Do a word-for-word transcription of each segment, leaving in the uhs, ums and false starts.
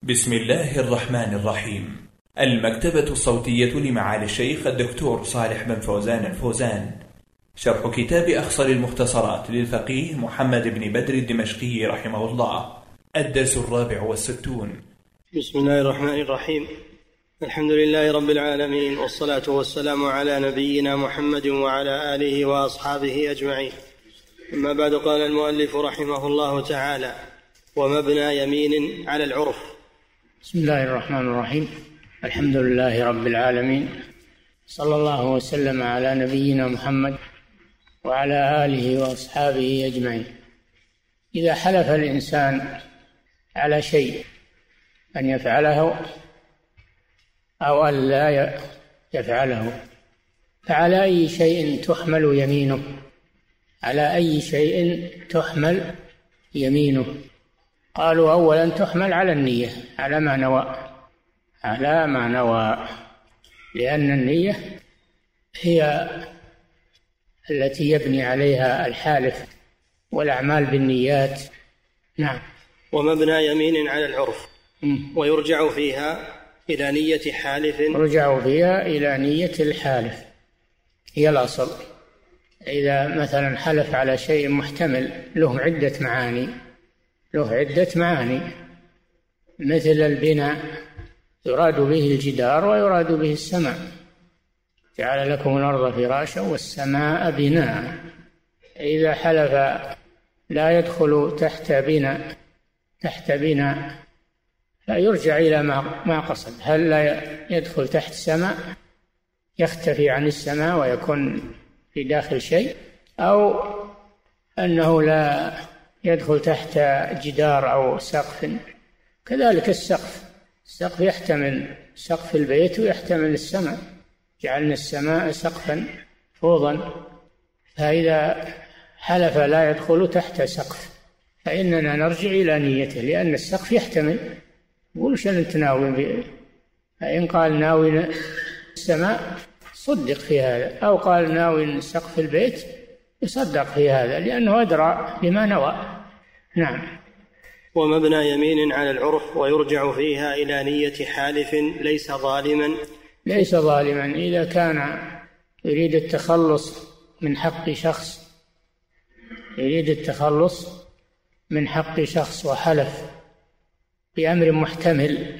بسم الله الرحمن الرحيم. المكتبة الصوتية لمعالي الشيخ الدكتور صالح بن فوزان الفوزان، شرح كتاب أخصر المختصرات للفقيه محمد بن بدر الدمشقي رحمه الله، الدرس الرابع والستون. بسم الله الرحمن الرحيم. الحمد لله رب العالمين، والصلاة والسلام على نبينا محمد وعلى آله وأصحابه أجمعين. أما بعد، قال المؤلف رحمه الله تعالى: ومبنى يمين على العرف. بسم الله الرحمن الرحيم. الحمد لله رب العالمين، صلى الله وسلم على نبينا محمد وعلى آله وأصحابه أجمعين. إذا حلف الإنسان على شيء أن يفعله أو أن لا يفعله، فعلى أي شيء تحمل يمينه؟ على أي شيء تحمل يمينه؟ قالوا: أولا تحمل على النية، على ما نوى، على ما نوى، لأن النية هي التي يبني عليها الحالف، والأعمال بالنيات. نعم. ومبنى يمين على العرف، ويرجع فيها إلى نية حالف. يرجع فيها إلى نية الحالف، هي الأصل. إذا مثلا حلف على شيء محتمل له عدة معاني، له عدة معاني مثل البناء، يراد به الجدار ويراد به السماء. جعل لكم الأرض فراشا والسماء بناء. إذا حلف لا يدخل تحت بناء تحت بناء فيرجع إلى ما قصد. هل لا يدخل تحت سماء يختفي عن السماء ويكون في داخل شيء، أو أنه لا يدخل تحت جدار أو سقف. كذلك السقف السقف يحتمل سقف البيت ويحتمل السماء. جعلنا السماء سقفا فوضا، فإذا حلف لا يدخل تحت سقف فإننا نرجع إلى نيته، لأن السقف يحتمل. يقول: شن أنت ناوي؟ فإن قال ناوي السماء صدق في هذا، أو قال ناوي سقف البيت يصدق في هذا، لأنه أدرى بما نوى. نعم. ومبنى يمين على العرف، ويرجع فيها إلى نية حالف ليس ظالما. ليس ظالما إذا كان يريد التخلص من حق شخص، يريد التخلص من حق شخص وحلف بأمر محتمل،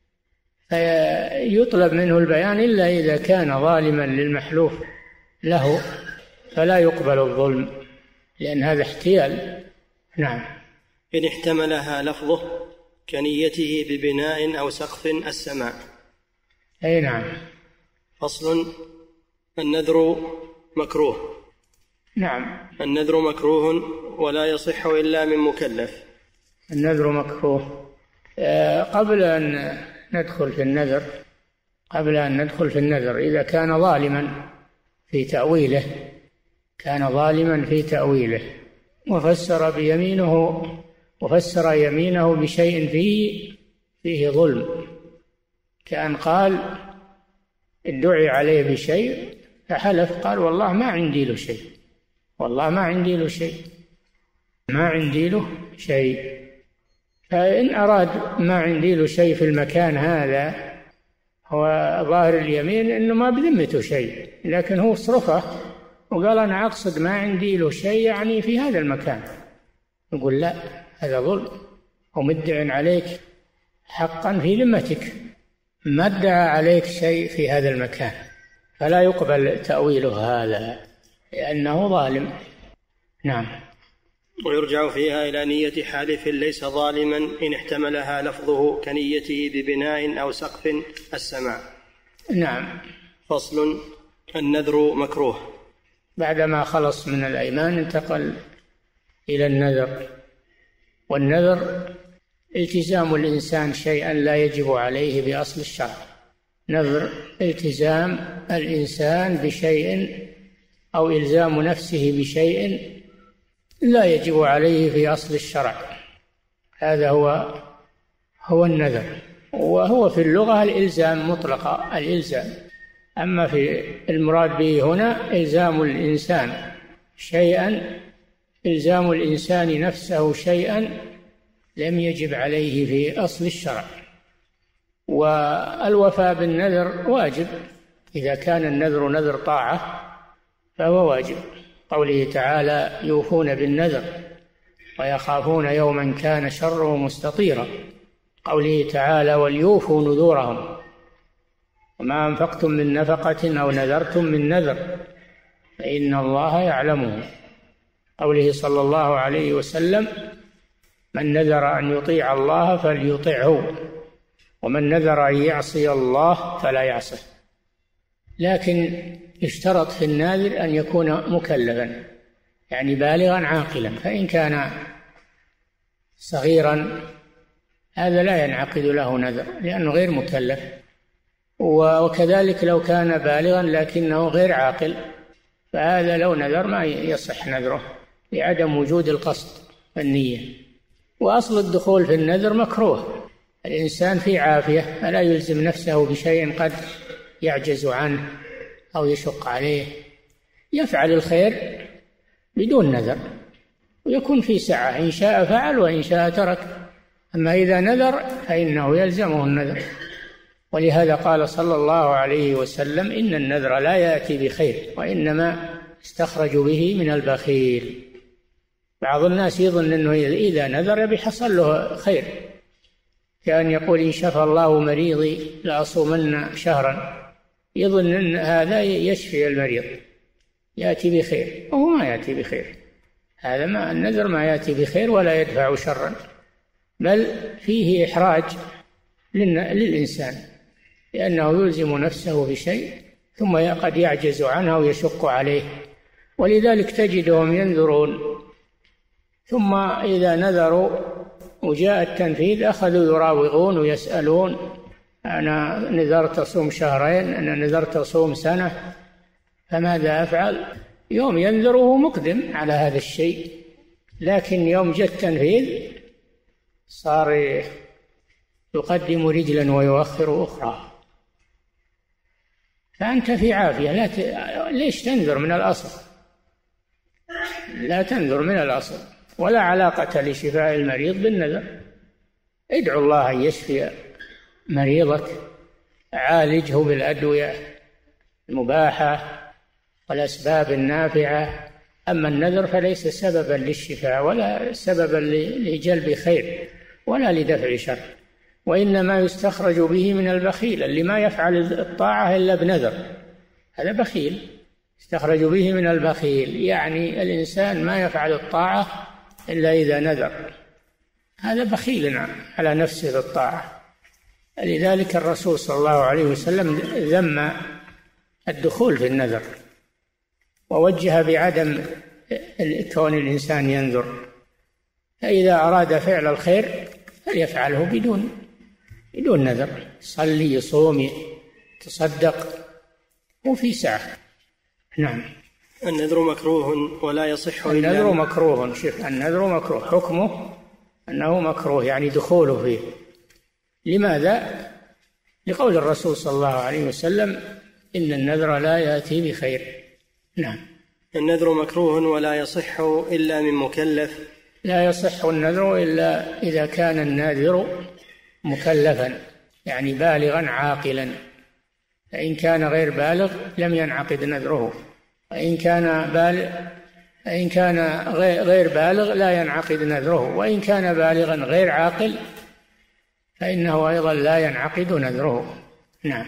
فيطلب منه البيان، إلا إذا كان ظالما للمحلوف له فلا يقبل الظلم، لأن هذا احتيال. نعم. إن احتملها لفظه كنيته ببناء أو سقف السماء. أي نعم. فصل: النذر مكروه. نعم. النذر مكروه ولا يصح إلا من مكلف. النذر مكروه. قبل أن ندخل في النذر قبل أن ندخل في النذر إذا كان ظالما في تأويله كان ظالما في تأويله وفسر بيمينه وفسر يمينه بشيء فيه فيه ظلم، كأن قال ادعي عليه بشيء فحلف قال: والله ما عندي له شيء، والله ما عندي له شيء ما عندي له شيء. فإن أراد ما عندي له شيء في المكان هذا، هو ظاهر اليمين إنه ما بذمته شيء، لكن هو صرفه وقال: أنا أقصد ما عندي له شيء يعني في هذا المكان. نقول: لا، هذا ظلم، ومدع عليك حقا في ذمتك، ما ادعى عليك شيء في هذا المكان، فلا يقبل تأويله هذا لأنه ظالم. نعم. ويرجع فيها إلى نية حالف ليس ظالما إن احتملها لفظه كنيته ببناء أو سقف السماء. نعم. فصل: النذر مكروه. بعدما خلص من الأيمان انتقل إلى النذر. والنذر التزام الإنسان شيئا لا يجب عليه بأصل الشرع. نذر التزام الإنسان بشيء أو إلزام نفسه بشيء لا يجب عليه في أصل الشرع، هذا هو هو النذر. وهو في اللغة الإلزام مطلقة، الإلزام. أما في المراد به هنا إلزام الإنسان شيئا إلزام الإنسان نفسه شيئا لم يجب عليه في أصل الشرع. والوفاء بالنذر واجب، إذا كان النذر نذر طاعة فهو واجب. قوله تعالى يوفون بالنذر ويخافون يوما كان شره مستطيرا. قوله تعالى وليوفوا نذورهم وما أنفقتم من نفقة أو نذرتم من نذر فإن الله يعلمه. قوله صلى الله عليه وسلم من نذر أن يطيع الله فليطعه ومن نذر أن يعصي الله فلا يعصه. لكن يشترط في الناذر أن يكون مكلفا، يعني بالغا عاقلا، فإن كان صغيرا هذا لا ينعقد له نذر لأنه غير مكلف، وكذلك لو كان بالغا لكنه غير عاقل فهذا لو نذر ما يصح نذره لعدم وجود القصد والنية. وأصل الدخول في النذر مكروه، الإنسان في عافية فلا يلزم نفسه بشيء قد يعجز عنه أو يشق عليه، يفعل الخير بدون نذر ويكون في سعة، إن شاء فعل وإن شاء ترك. أما إذا نذر فإنه يلزمه النذر، ولهذا قال صلى الله عليه وسلم إن النذر لا يأتي بخير وإنما استخرج به من البخيل. بعض الناس يظن أنه إذا نذر بحصل له خير، كأن يقول إن شفى الله مريضي لأصومن شهرا، يظن أن هذا يشفي المريض يأتي بخير، وهو ما يأتي بخير. هذا ما النذر ما يأتي بخير ولا يدفع شرا، بل فيه إحراج للإنسان لأنه يلزم نفسه بشيء ثم قد يعجز عنه ويشق عليه. ولذلك تجدهم ينذرون ثم إذا نذروا وجاء التنفيذ أخذوا يراوغون ويسألون أنا نذرت أصوم شهرين، أنا نذرت أصوم سنة، فماذا أفعل؟ يوم ينذر وهو مقدم على هذا الشيء، لكن يوم جاء التنفيذ صار يقدم رجلا ويؤخر أخرى. فأنت في عافية، لا ت... ليش تنذر من الأصل؟ لا تنذر من الأصل، ولا علاقة لشفاء المريض بالنذر. ادعو الله أن يشفي مريضك، عالجه بالأدوية المباحة والأسباب النافعة. أما النذر فليس سببا للشفاء ولا سببا لجلب خير ولا لدفع شر، وإنما يستخرج به من البخيل اللي ما يفعل الطاعة إلا بنذر، هذا بخيل. يستخرج به من البخيل يعني الإنسان ما يفعل الطاعة إلا إذا نذر، هذا بخيل على نفسه بالطاعة. لذلك الرسول صلى الله عليه وسلم ذم الدخول في النذر ووجه بعدم كون الإنسان ينذر، فإذا أراد فعل الخير فليفعله بدون بدون نذر، يصلي يصوم يتصدق وفي سعة. نعم. النذر مكروه ولا يصح إلا النذر مكروه. شوف النذر مكروه، حكمه أنه مكروه يعني دخوله فيه. لماذا؟ لقول الرسول صلى الله عليه وسلم إن النذر لا يأتي بخير. نعم. النذر مكروه ولا يصح إلا من مكلف. لا يصح النذر إلا إذا كان الناذر مكلفا يعني بالغا عاقلا، فإن كان غير بالغ لم ينعقد نذره، وإن كان بالغ إن كان غير بالغ لا ينعقد نذره، وإن كان بالغا غير عاقل فإنه أيضا لا ينعقد نذره. نعم.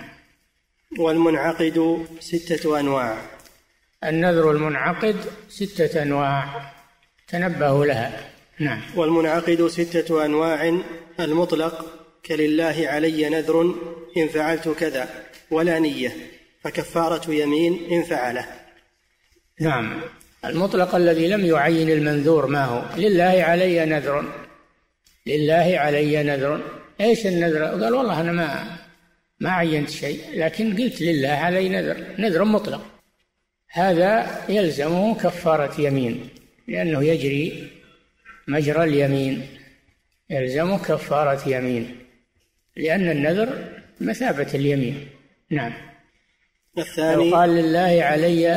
والمنعقد ستة أنواع. النذر المنعقد ستة أنواع تنبهوا لها. نعم. والمنعقد ستة أنواع: المطلق كلله علي نذر إن فعلت كذا ولا نية فكفارة يمين إن فعله. نعم. المطلق الذي لم يعين المنذور ما هو. لله علي نذر، لله علي نذر. ايش النذر؟ قال والله انا ما ما عينت شيء لكن قلت لله علي نذر، نذر مطلق، هذا يلزمه كفارة يمين لأنه يجري مجرى اليمين، يلزمه كفارة يمين لأن النذر مثابة اليمين. نعم. الثاني: قال لله علي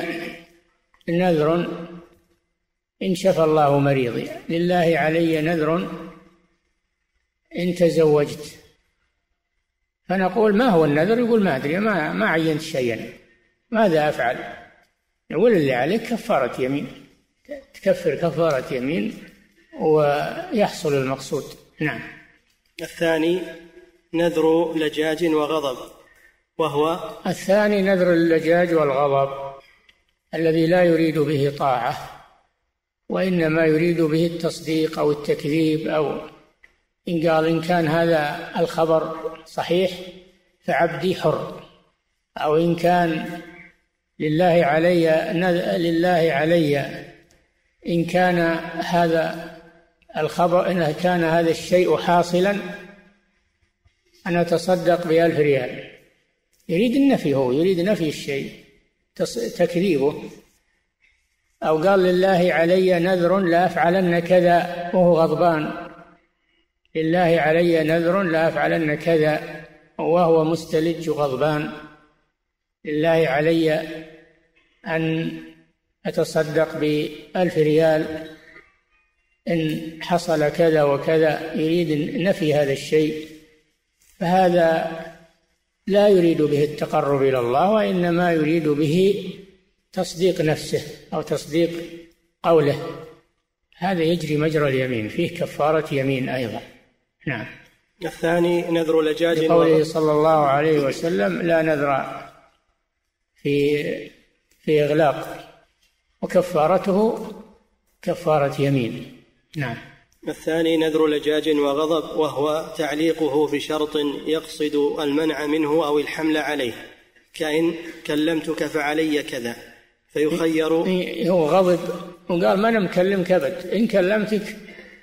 نذر إن شفى الله مريضي، لله علي نذر إن تزوجت، فنقول ما هو النذر؟ يقول ما أدري، ما, ما عينت شيئا، ماذا أفعل؟ نقول اللي عليك كفارة يمين، تكفر كفارة يمين ويحصل المقصود. نعم. الثاني نذر لجاج وغضب، وهو الثاني نذر اللجاج والغضب الذي لا يريد به طاعة، وإنما يريد به التصديق أو التكذيب، أو إن قال إن كان هذا الخبر صحيح فعبدي حر، أو إن كان لله علي لله علي إن كان هذا الخبر إن كان هذا الشيء حاصلا أنا أتصدق بألف ريال، يريد النفي، هو يريد نفي الشيء تكذيبه. أو قال لله علي نذر لا أفعلن كذا وهو غضبان، لله علي نذر لا أفعلن كذا وهو مستلج غضبان، لله علي أن أتصدق بألف ريال إن حصل كذا وكذا، يريد نفي هذا الشيء، فهذا لا يريد به التقرب إلى الله، وإنما يريد به تصديق نفسه أو تصديق قوله، هذا يجري مجرى اليمين، فيه كفارة يمين أيضا. نعم. الثاني نذر لجاج، لقوله صلى الله عليه وسلم لا نذر في في إغلاق، وكفارته كفارة يمين. نعم. الثاني نذر لجاج وغضب، وهو تعليقه بشرط يقصد المنع منه أو الحمل عليه، كأن كلمتك فعلي كذا، فيخير. هو غضب وقال ما أنا مكلمك أبد، إن كلمتك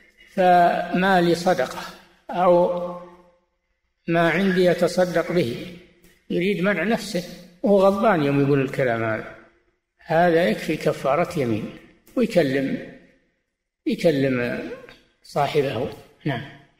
فما لي صدقة أو ما عندي أتصدق به، يريد منع نفسه وهو غضبان يوم يقول الكلام هذا، هذا يكفي كفارة يمين، ويكلم يكلم صاحبه. نعم.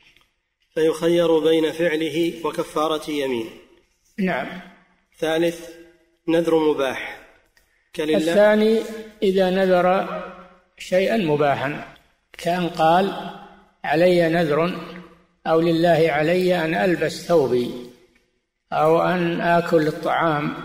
فيخير بين فعله وكفارة يمين. نعم. ثالث نذر مباح كلله. الثاني إذا نذر شيئا مباحا، كان قال علي نذر أو لله علي أن ألبس ثوبي أو أن آكل الطعام،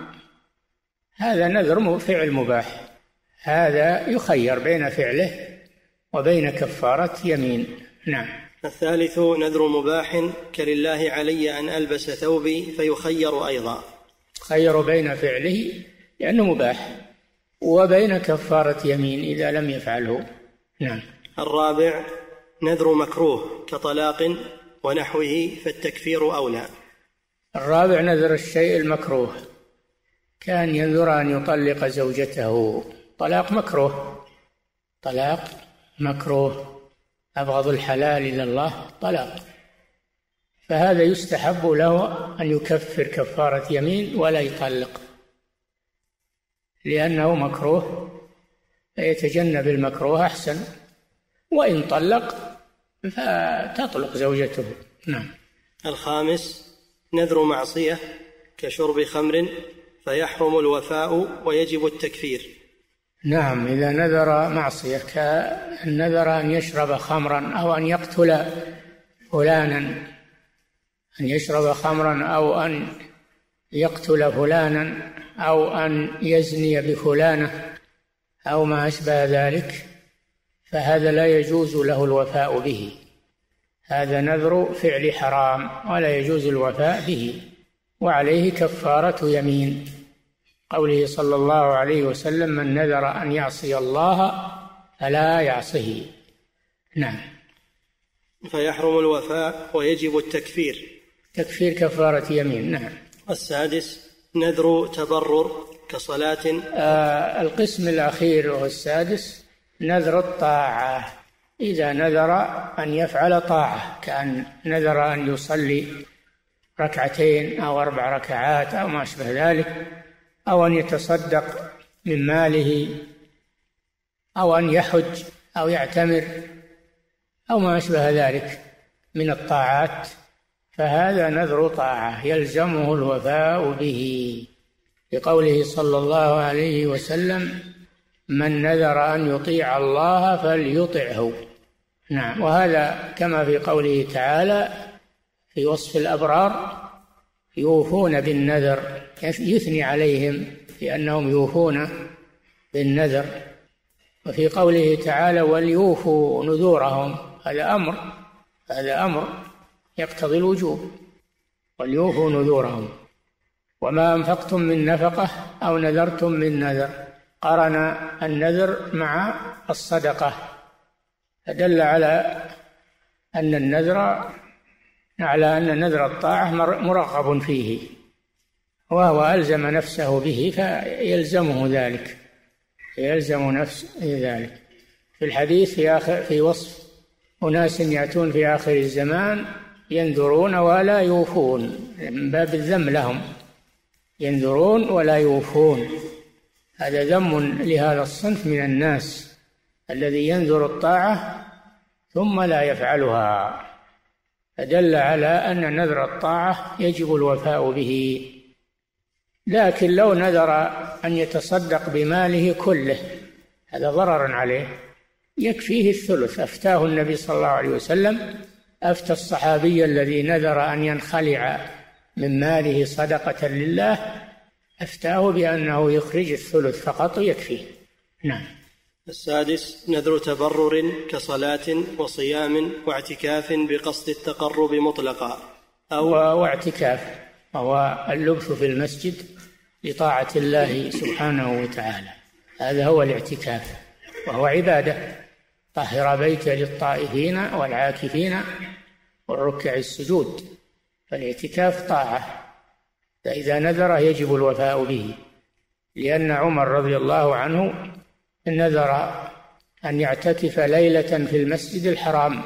هذا نذر فعل مباح، هذا يخير بين فعله وبين كفارة يمين. نعم. الثالث نذر مباح كلله علي أن ألبس ثوبي، فيخير أيضا، خير بين فعله لأنه مباح وبين كفارة يمين إذا لم يفعله. نعم. الرابع نذر مكروه كطلاق ونحوه، فالتكفير أولى. الرابع نذر الشيء المكروه، كان ينذر أن يطلق زوجته، طلاق مكروه، طلاق مكروه، أبغض الحلال إلى الله طلاق، فهذا يستحب له أن يكفر كفارة يمين ولا يطلق، لأنه مكروه، فيتجنب المكروه أحسن، وإن طلق فتطلق زوجته. نعم. الخامس نذر معصية كشرب خمر، فيحرم الوفاء ويجب التكفير. نعم. إذا نذر معصية كالنذر أن يشرب خمرا أو أن يقتل فلانا، أن يشرب خمرا أو أن يقتل فلانا أو أن يزني بفلانة أو ما أشبه ذلك، فهذا لا يجوز له الوفاء به، هذا نذر فعل حرام ولا يجوز الوفاء به، وعليه كفارة يمين، قوله صلى الله عليه وسلم من نذر أن يعصي الله فلا يعصه. نعم. فيحرم الوفاء ويجب التكفير، تكفير كفارة يمين. نعم. السادس نذر تبرر كصلاة. آه القسم الأخير وهو السادس نذر الطاعة، إذا نذر أن يفعل طاعة، كأن نذر أن يصلي ركعتين أو أربع ركعات أو ما أشبه ذلك، أو أن يتصدق من ماله، أو أن يحج أو يعتمر أو ما أشبه ذلك من الطاعات، فهذا نذر طاعة يلزمه الوفاء به، لقوله صلى الله عليه وسلم من نذر أن يطيع الله فليطعه. نعم. وهذا كما في قوله تعالى في وصف الأبرار يوفون بالنذر، يثني عليهم بأنهم يوفون بالنذر. وفي قوله تعالى وليوفوا نذورهم، هذا أمر هذا أمر يقتضي الوجوب، وليوفوا نذورهم. وما أنفقتم من نفقة أو نذرتم من نذر، قرن النذر مع الصدقة، فدل على أن النذر على أن نذر الطاعة مرغب فيه، وهو ألزم نفسه به فيلزمه ذلك يلزم نفسه ذلك. في الحديث في آخر في وصف أناس يأتون في آخر الزمان ينذرون ولا يوفون، من باب الذم لهم، ينذرون ولا يوفون. هذا ذم لهذا الصنف من الناس الذي ينذر الطاعة ثم لا يفعلها، فدل على أن نذر الطاعة يجب الوفاء به. لكن لو نذر أن يتصدق بماله كله، هذا ضرر عليه، يكفيه الثلث. أفتاه النبي صلى الله عليه وسلم، أفتى الصحابي الذي نذر أن ينخلع من ماله صدقة لله، أفتاه بأنه يخرج الثلث فقط يكفيه. نعم. السادس نذر تبرر كصلاة وصيام واعتكاف بقصد التقرب مطلقا أو واعتكاف وهو اللبث في المسجد لطاعة الله سبحانه وتعالى، هذا هو الاعتكاف، وهو عبادة. طهر بيت للطائفين والعاكفين والركع السجود، فالاعتكاف طاعة، فإذا نذر يجب الوفاء به، لأن عمر رضي الله عنه نذر أن يعتكف ليلة في المسجد الحرام،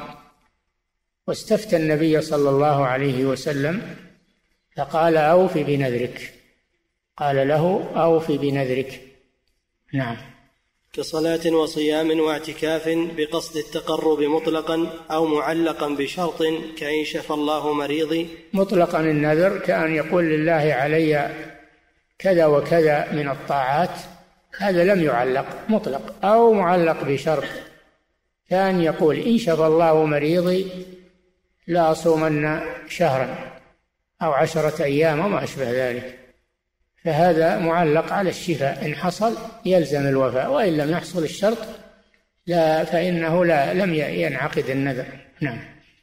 واستفتى النبي صلى الله عليه وسلم فقال أوف بنذرك، قال له أوف بنذرك. نعم. كصلاة وصيام واعتكاف بقصد التقرب مطلقا أو معلقا بشرط كأن شفى الله مريضي. مطلقا النذر كأن يقول لله علي كذا وكذا من الطاعات، هذا لم يعلق، مطلق. أو معلق بشرط كان يقول إن شفى الله مريضي لا أصومن شهرا أو عشرة أيام وما أشبه ذلك، فهذا معلق على الشفاء، إن حصل يلزم الوفاء، وإن لم يحصل الشرط لا فإنه لا لم ينعقد النذر. نعم.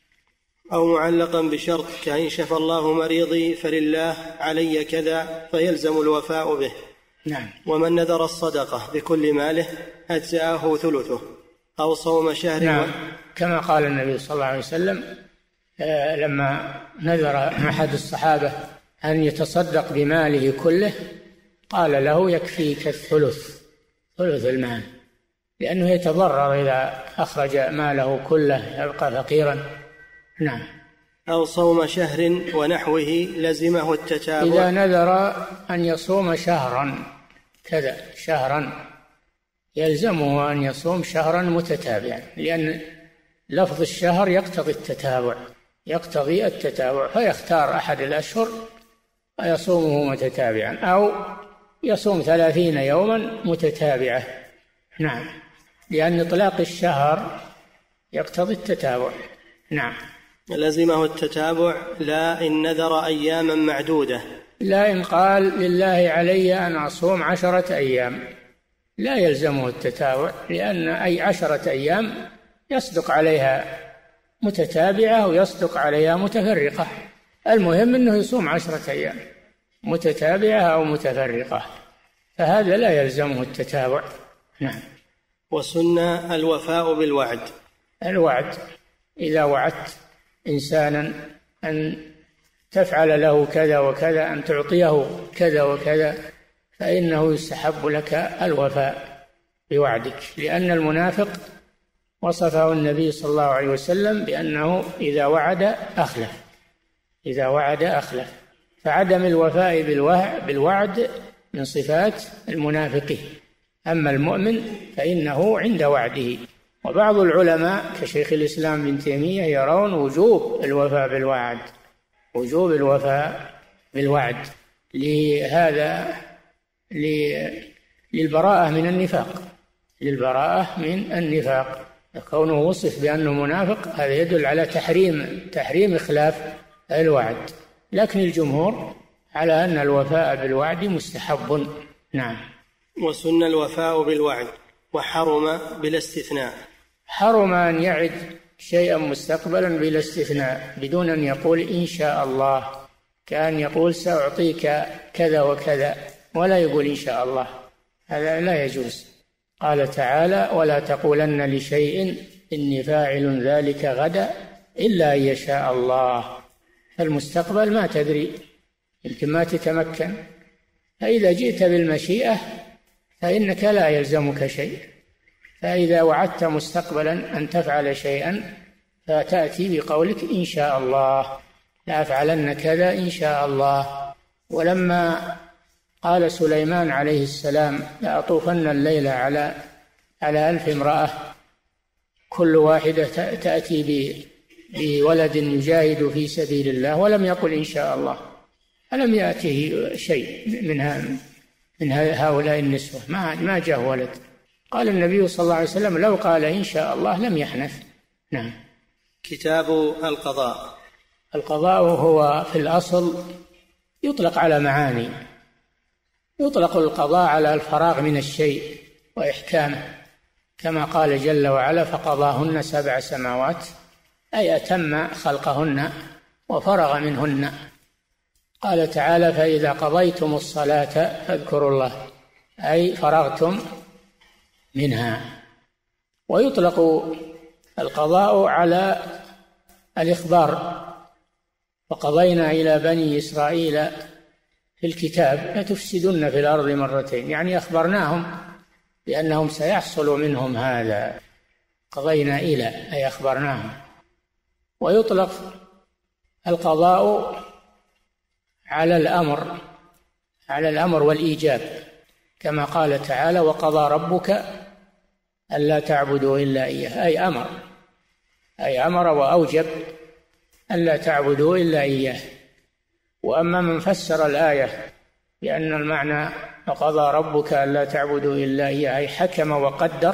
أو معلقا بشرط كأن شفى الله مريضي فلله علي كذا فيلزم الوفاء به. نعم. ومن نذر الصدقة بكل ماله أجزأه ثلثه أو صوم شهر. نعم. و... كما قال النبي صلى الله عليه وسلم آه لما نذر أحد الصحابة أن يتصدق بماله كله قال له يكفيك الثلث، ثلث المال، لأنه يتضرر إذا أخرج ماله كله يبقى فقيرا. نعم. أو صوم شهر ونحوه لزمه التتابع. إذا نذر أن يصوم شهرا كذا شهرا يلزمه أن يصوم شهرا متتابعا، لأن لفظ الشهر يقتضي التتابع يقتضي التتابع فيختار أحد الأشهر ويصومه متتابعا، أو يصوم ثلاثين يوما متتابعة. نعم. لأن إطلاق الشهر يقتضي التتابع. نعم. لزمه التتابع لا إن نذر أياما معدودة، لا إن قال لله علي أن أصوم عشرة أيام لا يلزمه التتابع، لأن أي عشرة أيام يصدق عليها متتابعة ويصدق عليها متفرقة، المهم أنه يصوم عشرة أيام متتابعة أو متفرقة، فهذا لا يلزمه التتابع. نعم. وسنة الوفاء بالوعد. الوعد إذا وعدت إنسانا أن تفعل له كذا وكذا، أن تعطيه كذا وكذا، فإنه يستحب لك الوفاء بوعدك، لأن المنافق وصفه النبي صلى الله عليه وسلم بأنه إذا وعد أخلف إذا وعد أخلف فعدم الوفاء بالوعد من صفات المنافقين. أما المؤمن فإنه عند وعده. وبعض العلماء كشيخ الإسلام ابن تيمية يرون وجوب الوفاء بالوعد وجوب الوفاء بالوعد لهذا للبراءة من النفاق للبراءة من النفاق كونه وصف بأنه منافق، هذا يدل على تحريم تحريم إخلاف الوعد. لكن الجمهور على أن الوفاء بالوعد مستحب. نعم. وسن الوفاء بالوعد وحرم بلا استثناء. حرم أن يعد شيئا مستقبلا بلا استثناء بدون أن يقول إن شاء الله، كأن يقول سأعطيك كذا وكذا ولا يقول إن شاء الله، هذا لا يجوز. قال تعالى ولا تقولن لشيء إني فاعل ذلك غدا إلا أن يشاء الله. فالمستقبل ما تدري، يمكن ما تتمكن، فإذا جئت بالمشيئة فإنك لا يلزمك شيء. فإذا وعدت مستقبلا أن تفعل شيئا فتأتي بقولك إن شاء الله، لا أفعلن كذا إن شاء الله. ولما قال سليمان عليه السلام لأطوفن الليل على على ألف امرأة كل واحدة تأتي بولد يجاهد في سبيل الله، ولم يقل إن شاء الله، ألم يأته شيء منها من هؤلاء النسوة؟ ما ما جاء ولد. قال النبي صلى الله عليه وسلم لو قال إن شاء الله لم يحنث. نعم. كتاب القضاء. القضاء هو في الأصل يطلق على معاني. يطلق القضاء على الفراغ من الشيء وإحكامه، كما قال جل وعلا فقضاهن سبع سماوات، أي أتم خلقهن وفرغ منهن. قال تعالى فإذا قضيتم الصلاة فاذكروا الله، أي فرغتم منها. ويطلق القضاء على الإخبار، وقضينا إلى بني إسرائيل في الكتاب لتفسدن في الأرض مرتين، يعني أخبرناهم بأنهم سيحصل منهم هذا. قضينا إلى أي أخبرناهم. ويطلق القضاء على الأمر على الأمر والإيجاب، كما قال تعالى وقضى ربك ألا تعبدوا إلا إياه، أي أمر أي أمر وأوجب ألا تعبدوا إلا إياه. وأما من فسر الآية بأن المعنى وقضى ربك ألا تعبدوا إلا إياه أي حكم وقدر،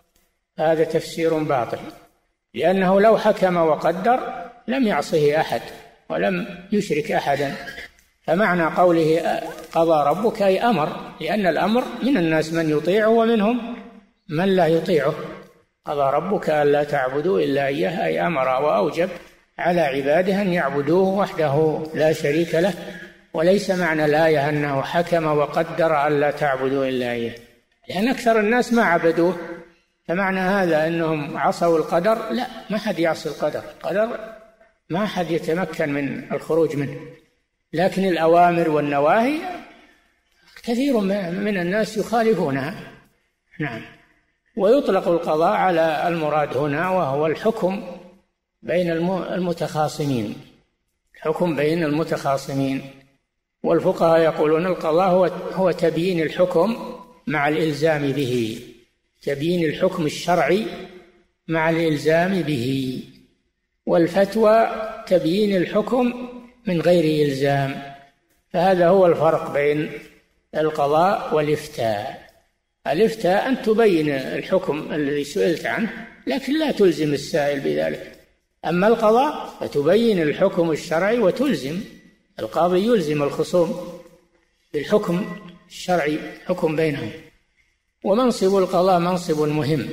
هذا تفسير باطل، لأنه لو حكم وقدر لم يعصه أحد ولم يشرك أحدا. فمعنى قوله قضى ربك أي أمر، لأن الأمر من الناس من يطيعه ومنهم من لا يطيعه. قضى ربك ألا تعبدوا إلا إياه أي أمر وأوجب على عباده أن يعبدوه وحده لا شريك له. وليس معنى الآية أنه حكم وقدر ألا تعبدوا إلا إياه، لأن أكثر الناس ما عبدوه. فمعنى هذا أنهم عصوا القدر؟ لا، ما حد يعصي القدر، القدر ما حد يتمكن من الخروج منه. لكن الأوامر والنواهي كثير من الناس يخالفونها. نعم. ويطلق القضاء على المراد هنا وهو الحكم بين المتخاصمين، الحكم بين المتخاصمين. والفقهاء يقولون القضاء هو هو تبيين الحكم مع الإلزام به، تبيين الحكم الشرعي مع الإلزام به. والفتوى تبيين الحكم من غير إلزام. فهذا هو الفرق بين القضاء والإفتاء. الإفتاء أن تبين الحكم الذي سئلت عنه لكن لا تلزم السائل بذلك. أما القضاء فتبين الحكم الشرعي وتلزم، القاضي يلزم الخصوم بالحكم الشرعي، حكم بينهم. ومنصب القضاء منصب مهم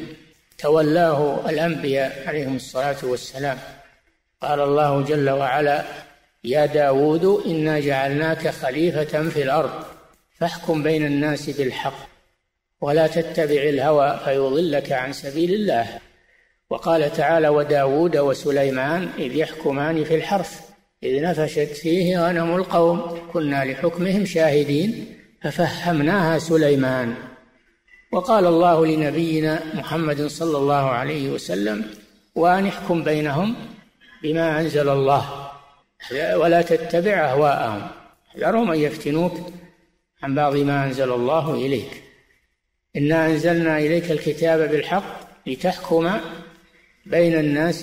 تولاه الأنبياء عليهم الصلاة والسلام. قال الله جل وعلا يا داود إنا جعلناك خليفة في الأرض فاحكم بين الناس بالحق ولا تتبع الهوى فيضلك عن سبيل الله. وقال تعالى وداود وسليمان إذ يحكمان في الحرث إذ نفشت فيه غنم القوم كنا لحكمهم شاهدين ففهمناها سليمان. وقال الله لنبينا محمد صلى الله عليه وسلم وأن احكم بينهم بما أنزل الله ولا تتبع أهواءهم احذرهم أن يفتنوك عن بعض ما أنزل الله إليك. إنا أنزلنا إليك الكتاب بالحق لتحكم بين الناس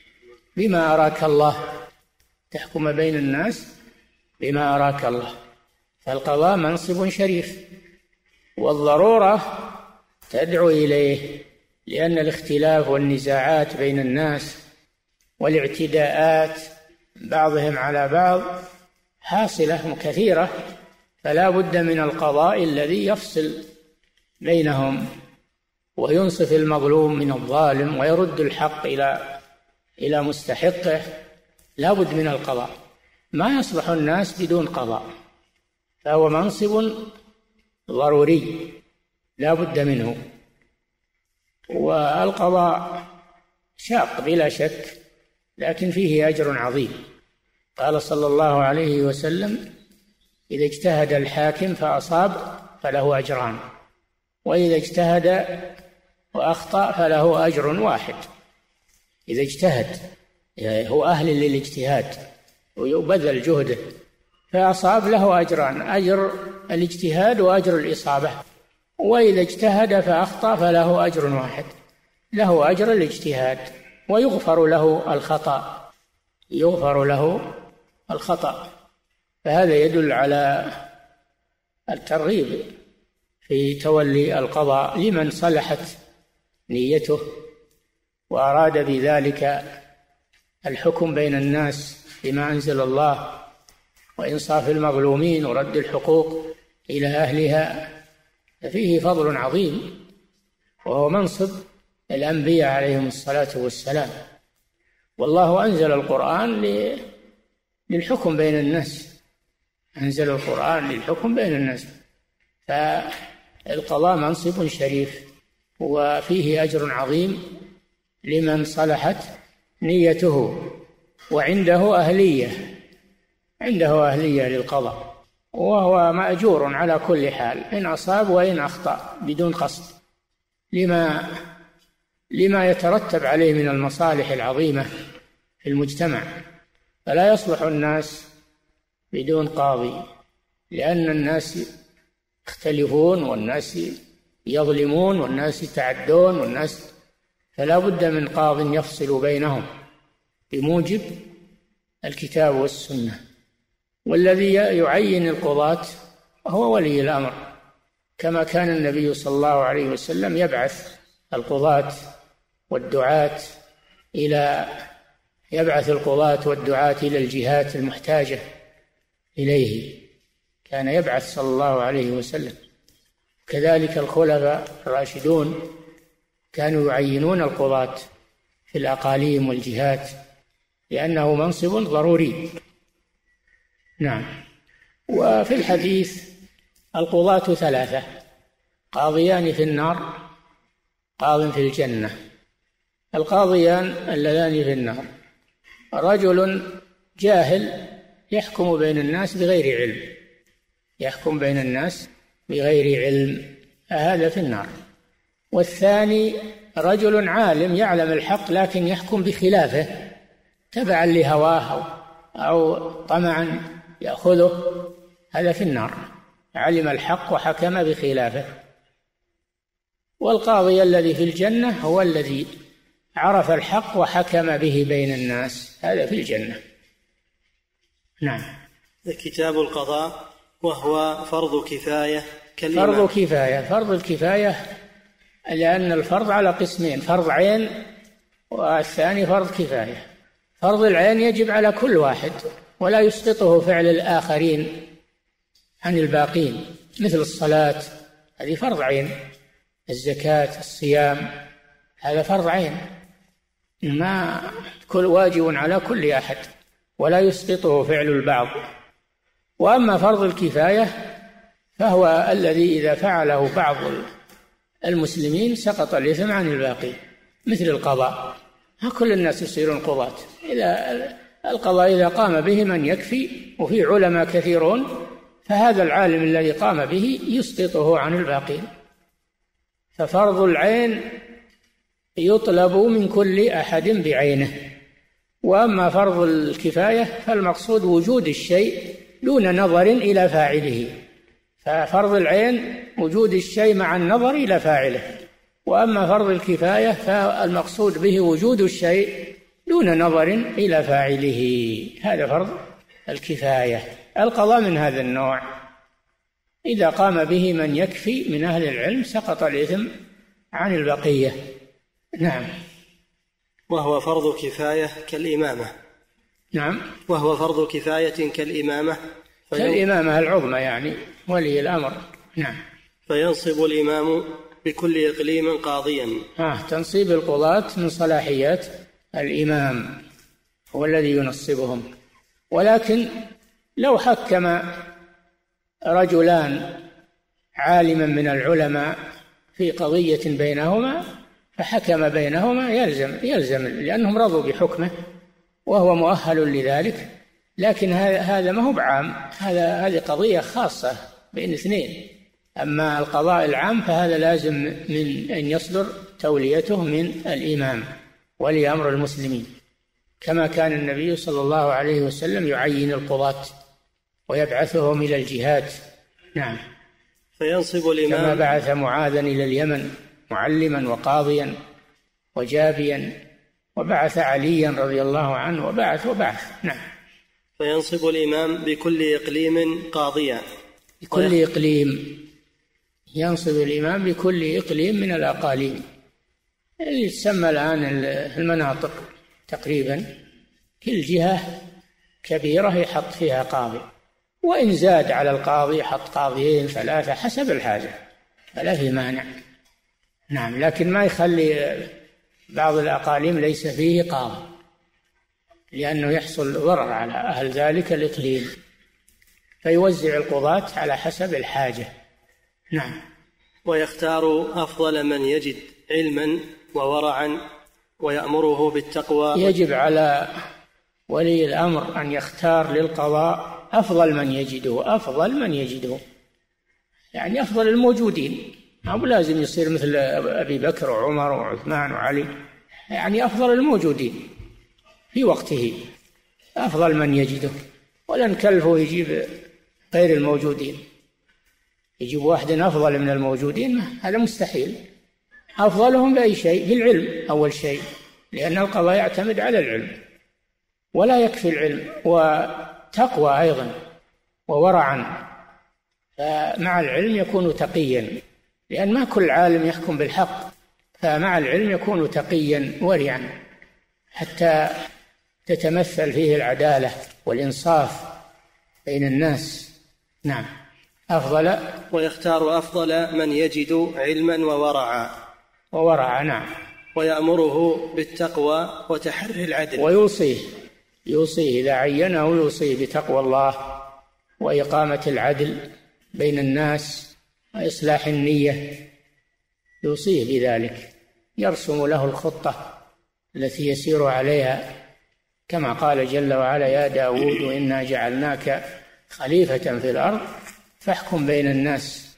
بما أراك الله، تحكم بين الناس بما أراك الله. فالقضاء منصب شريف والضرورة تدعو إليه، لأن الاختلاف والنزاعات بين الناس والاعتداءات بعضهم على بعض حاصلة كثيرة، فلا بد من القضاء الذي يفصل بينهم وينصف المظلوم من الظالم ويرد الحق إلى إلى مستحقه. لا بد من القضاء، ما يصلح الناس بدون قضاء، فهو منصب ضروري لا بد منه. والقضاء شاق بلا شك، لكن فيه أجر عظيم. قال صلى الله عليه وسلم: إذا اجتهد الحاكم فأصاب فله أجران، وإذا اجتهد وأخطأ فله أجر واحد. إذا اجتهد هو أهل للاجتهاد ويبذل جهده فأصاب له أجران: أجر الاجتهاد وأجر الإصابة. وإذا اجتهد فأخطأ فله أجر واحد، له أجر الاجتهاد ويغفر له الخطأ، يغفر له الخطأ. فهذا يدل على الترغيب في تولي القضاء لمن صلحت نيته وأراد بذلك الحكم بين الناس بما أنزل الله وإنصاف المظلومين ورد الحقوق إلى أهلها، فيه فضل عظيم، وهو منصب الأنبياء عليهم الصلاة والسلام. والله أنزل القرآن للحكم بين الناس، أنزل القرآن للحكم بين الناس، فالقضاء منصب شريف وفيه أجر عظيم لمن صلحت نيته وعنده أهلية، عنده أهلية للقضاء، وهو مأجور على كل حال إن أصاب وإن أخطأ بدون قصد، لما لما يترتب عليه من المصالح العظيمة في المجتمع. فلا يصلح الناس بدون قاضي، لأن الناس يختلفون والناس يظلمون والناس يتعدون والناس، فلا بد من قاض يفصل بينهم بموجب الكتاب والسنة. والذي يعين القضاة هو ولي الأمر، كما كان النبي صلى الله عليه وسلم يبعث القضاة والدعاة إلى يبعث القضاة والدعاة إلى الجهات المحتاجة إليه، كان يبعث صلى الله عليه وسلم. كذلك الخلفاء الراشدون كانوا يعينون القضاة في الأقاليم والجهات لأنه منصب ضروري. نعم. وفي الحديث القضاة ثلاثة: قاضيان في النار، قاض في الجنة. القاضيان اللذان في النار: رجل جاهل يحكم بين الناس بغير علم، يحكم بين الناس بغير علم، هذا في النار. والثاني رجل عالم يعلم الحق لكن يحكم بخلافه تبعا لهواه أو طمعا يأخذه، هذا في النار، علم الحق وحكم بخلافه. والقاضي الذي في الجنة هو الذي عرف الحق وحكم به بين الناس، هذا في الجنة. نعم. كتاب القضاء وهو فرض كفاية كالإمام. فرض كفاية، فرض الكفاية لأن الفرض على قسمين: فرض عين والثاني فرض كفاية. فرض العين يجب على كل واحد ولا يسقطه فعل الآخرين عن الباقين، مثل الصلاة هذه فرض عين، الزكاة، الصيام، هذا فرض عين، ما كل واجب على كل أحد ولا يسقطه فعل البعض. وأما فرض الكفاية فهو الذي إذا فعله بعض المسلمين سقط الإثم عن الباقي، مثل القضاء، ها كل الناس يصيرون قضاة، إذا القضاء إذا قام به من يكفي وفي علماء كثيرون فهذا العالم الذي قام به يسقطه عن الباقين. ففرض العين يطلب من كل أحد بعينه. وأما فرض الكفاية فالمقصود وجود الشيء دون نظر إلى فاعله، ففرض العين وجود الشيء مع النظر إلى فاعله، وأما فرض الكفاية فالمقصود به وجود الشيء دون نظر إلى فاعله، هذا فرض الكفاية. القضاء من هذا النوع، إذا قام به من يكفي من أهل العلم سقط الإثم عن البقية. نعم. وهو فرض كفاية كالإمامة. نعم. وهو فرض كفاية كالإمامة كالإمامة العظمى يعني ولي الأمر. نعم. فينصب الإمام بكل إقليم قاضيا. آه تنصيب القضاة من صلاحيات الإمام، هو الذي ينصبهم. ولكن لو حكم رجلان عالما من العلماء في قضية بينهما فحكم بينهما يلزم يلزم لأنهم رضوا بحكمه وهو مؤهل لذلك. لكن هذا ما هو بعام، هذا هذه قضية خاصة بين اثنين. أما القضاء العام فهذا لازم من أن يصدر توليته من الإمام ولي أمر المسلمين، كما كان النبي صلى الله عليه وسلم يعين القضاة ويبعثهم إلى الجهاد. نعم. فينصب الإمام كما بعث معاذا إلى اليمن معلما وقاضيا وجابيا، وبعث عليا رضي الله عنه وبعث وبعث. نعم. فينصب الإمام بكل إقليم قاضيا. بكل إقليم ينصب الإمام بكل إقليم من الأقاليم اللي تسمى الآن المناطق تقريبا. كل جهة كبيرة يحط فيها قاضي، وإن زاد على القاضي حط قاضيين ثلاثة حسب الحاجة فلا في مانع. نعم. لكن ما يخلي بعض الأقاليم ليس فيه قاضي لأنه يحصل ضرر على أهل ذلك الإقليم، فيوزع القضاة على حسب الحاجة. نعم. ويختار أفضل من يجد علما وورعا ويأمره بالتقوى. يجب على ولي الأمر أن يختار للقضاء أفضل من يجده، أفضل من يجده يعني أفضل الموجودين، مو لازم يصير مثل أبي بكر وعمر وعثمان وعلي، يعني أفضل الموجودين في وقته، أفضل من يجده. ولا نكلفه يجيب غير الموجودين، يجيب واحد أفضل من الموجودين هذا مستحيل. أفضلهم بأي شيء؟ بالعلم أول شيء، لأن القضاء يعتمد على العلم، ولا يكفي العلم وتقوى أيضا وورعا. فمع العلم يكون تقيا، لأن ما كل عالم يحكم بالحق، فمع العلم يكون تقيا ورعا حتى تتمثل فيه العدالة والإنصاف بين الناس. نعم. أفضل. ويختار أفضل من يجد علما وورعا. وورعا. نعم. ويأمره بالتقوى وتحري العدل. ويوصيه يوصيه إذا عينه يوصيه بتقوى الله وإقامة العدل بين الناس وإصلاح النية، يوصيه بذلك، يرسم له الخطة التي يسير عليها، كما قال جل وعلا: يا داود إنا جعلناك خليفة في الأرض فاحكم بين الناس.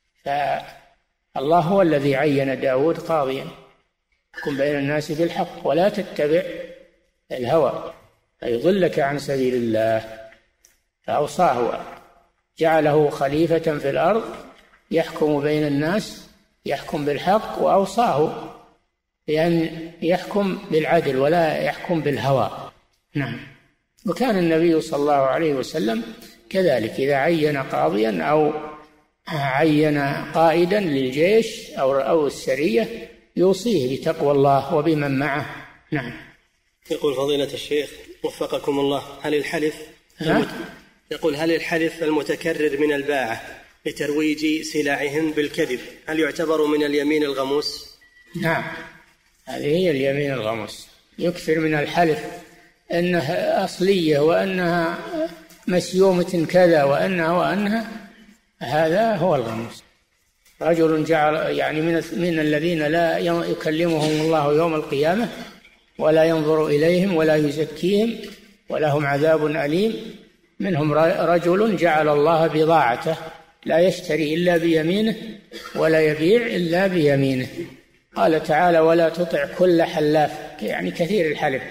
فالله هو الذي عين داود قاضيا، احكم بين الناس بالحق ولا تتبع الهوى فيضلك عن سبيل الله. فأوصاه، جعله خليفة في الأرض يحكم بين الناس، يحكم بالحق، وأوصاه بأن يحكم بالعدل ولا يحكم بالهوى. نعم. وكان النبي صلى الله عليه وسلم كذلك، إذا عين قاضيا أو عين قائدا للجيش أو أو السرية يوصيه بتقوى الله وبمن معه. نعم. يقول فضيلة الشيخ وفقكم الله: هل الحلف المت... يقول هل الحلف المتكرر من الباعة لترويج سلعهم بالكذب هل يعتبر من اليمين الغموس؟ نعم، هذه هي اليمين الغموس. يكثر من الحلف أنها أصلية وأنها مسيومة كذا وأنها وأنها هذا هو الغموس. رجل جعل يعني من من الذين لا يكلمهم الله يوم القيامة ولا ينظر إليهم ولا يزكيهم ولهم عذاب أليم، منهم رجل جعل الله بضاعته لا يشتري إلا بيمينه ولا يبيع إلا بيمينه. قال تعالى: ولا تطع كل حلاف، يعني كثير الحلف.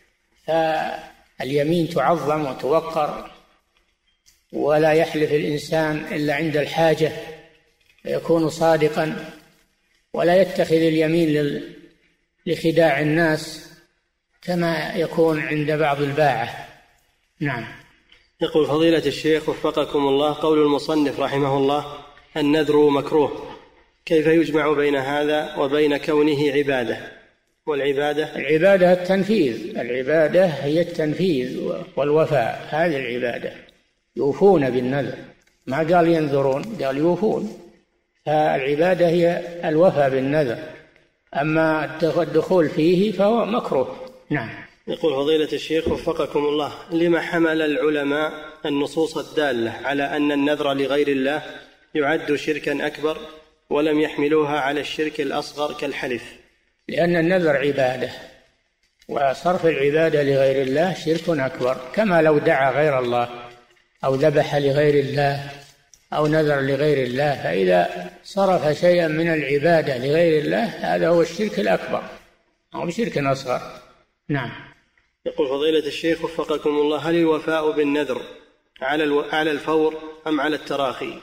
فاليمين تعظم وتوقر، ولا يحلف الإنسان إلا عند الحاجة فيكون صادقا، ولا يتخذ اليمين لخداع الناس كما يكون عند بعض الباعة. نعم. يقول فضيلة الشيخ وفقكم الله: قول المصنف رحمه الله: النذر مكروه، كيف يجمع بين هذا وبين كونه عبادة؟ والعبادة العبادة التنفيذ، العبادة هي التنفيذ والوفاء، هذه العبادة، يوفون بالنذر، ما قال ينذرون، قال يوفون، فالعبادة هي الوفاء بالنذر، أما الدخول فيه فهو مكروه. نعم. يقول فضيلة الشيخ وفقكم الله، لما حمل العلماء النصوص الدالة على أن النذر لغير الله يعد شركا أكبر ولم يحملوها على الشرك الأصغر كالحلف؟ لأن النذر عبادة، وصرف العبادة لغير الله شرك أكبر، كما لو دعا غير الله أو ذبح لغير الله أو نذر لغير الله، فإذا صرف شيئا من العبادة لغير الله هذا هو الشرك الأكبر أو شرك أصغر. نعم. يقول فضيلة الشيخ وفقكم الله، هل الوفاء بالنذر على الو... على الفور أم على التراخي؟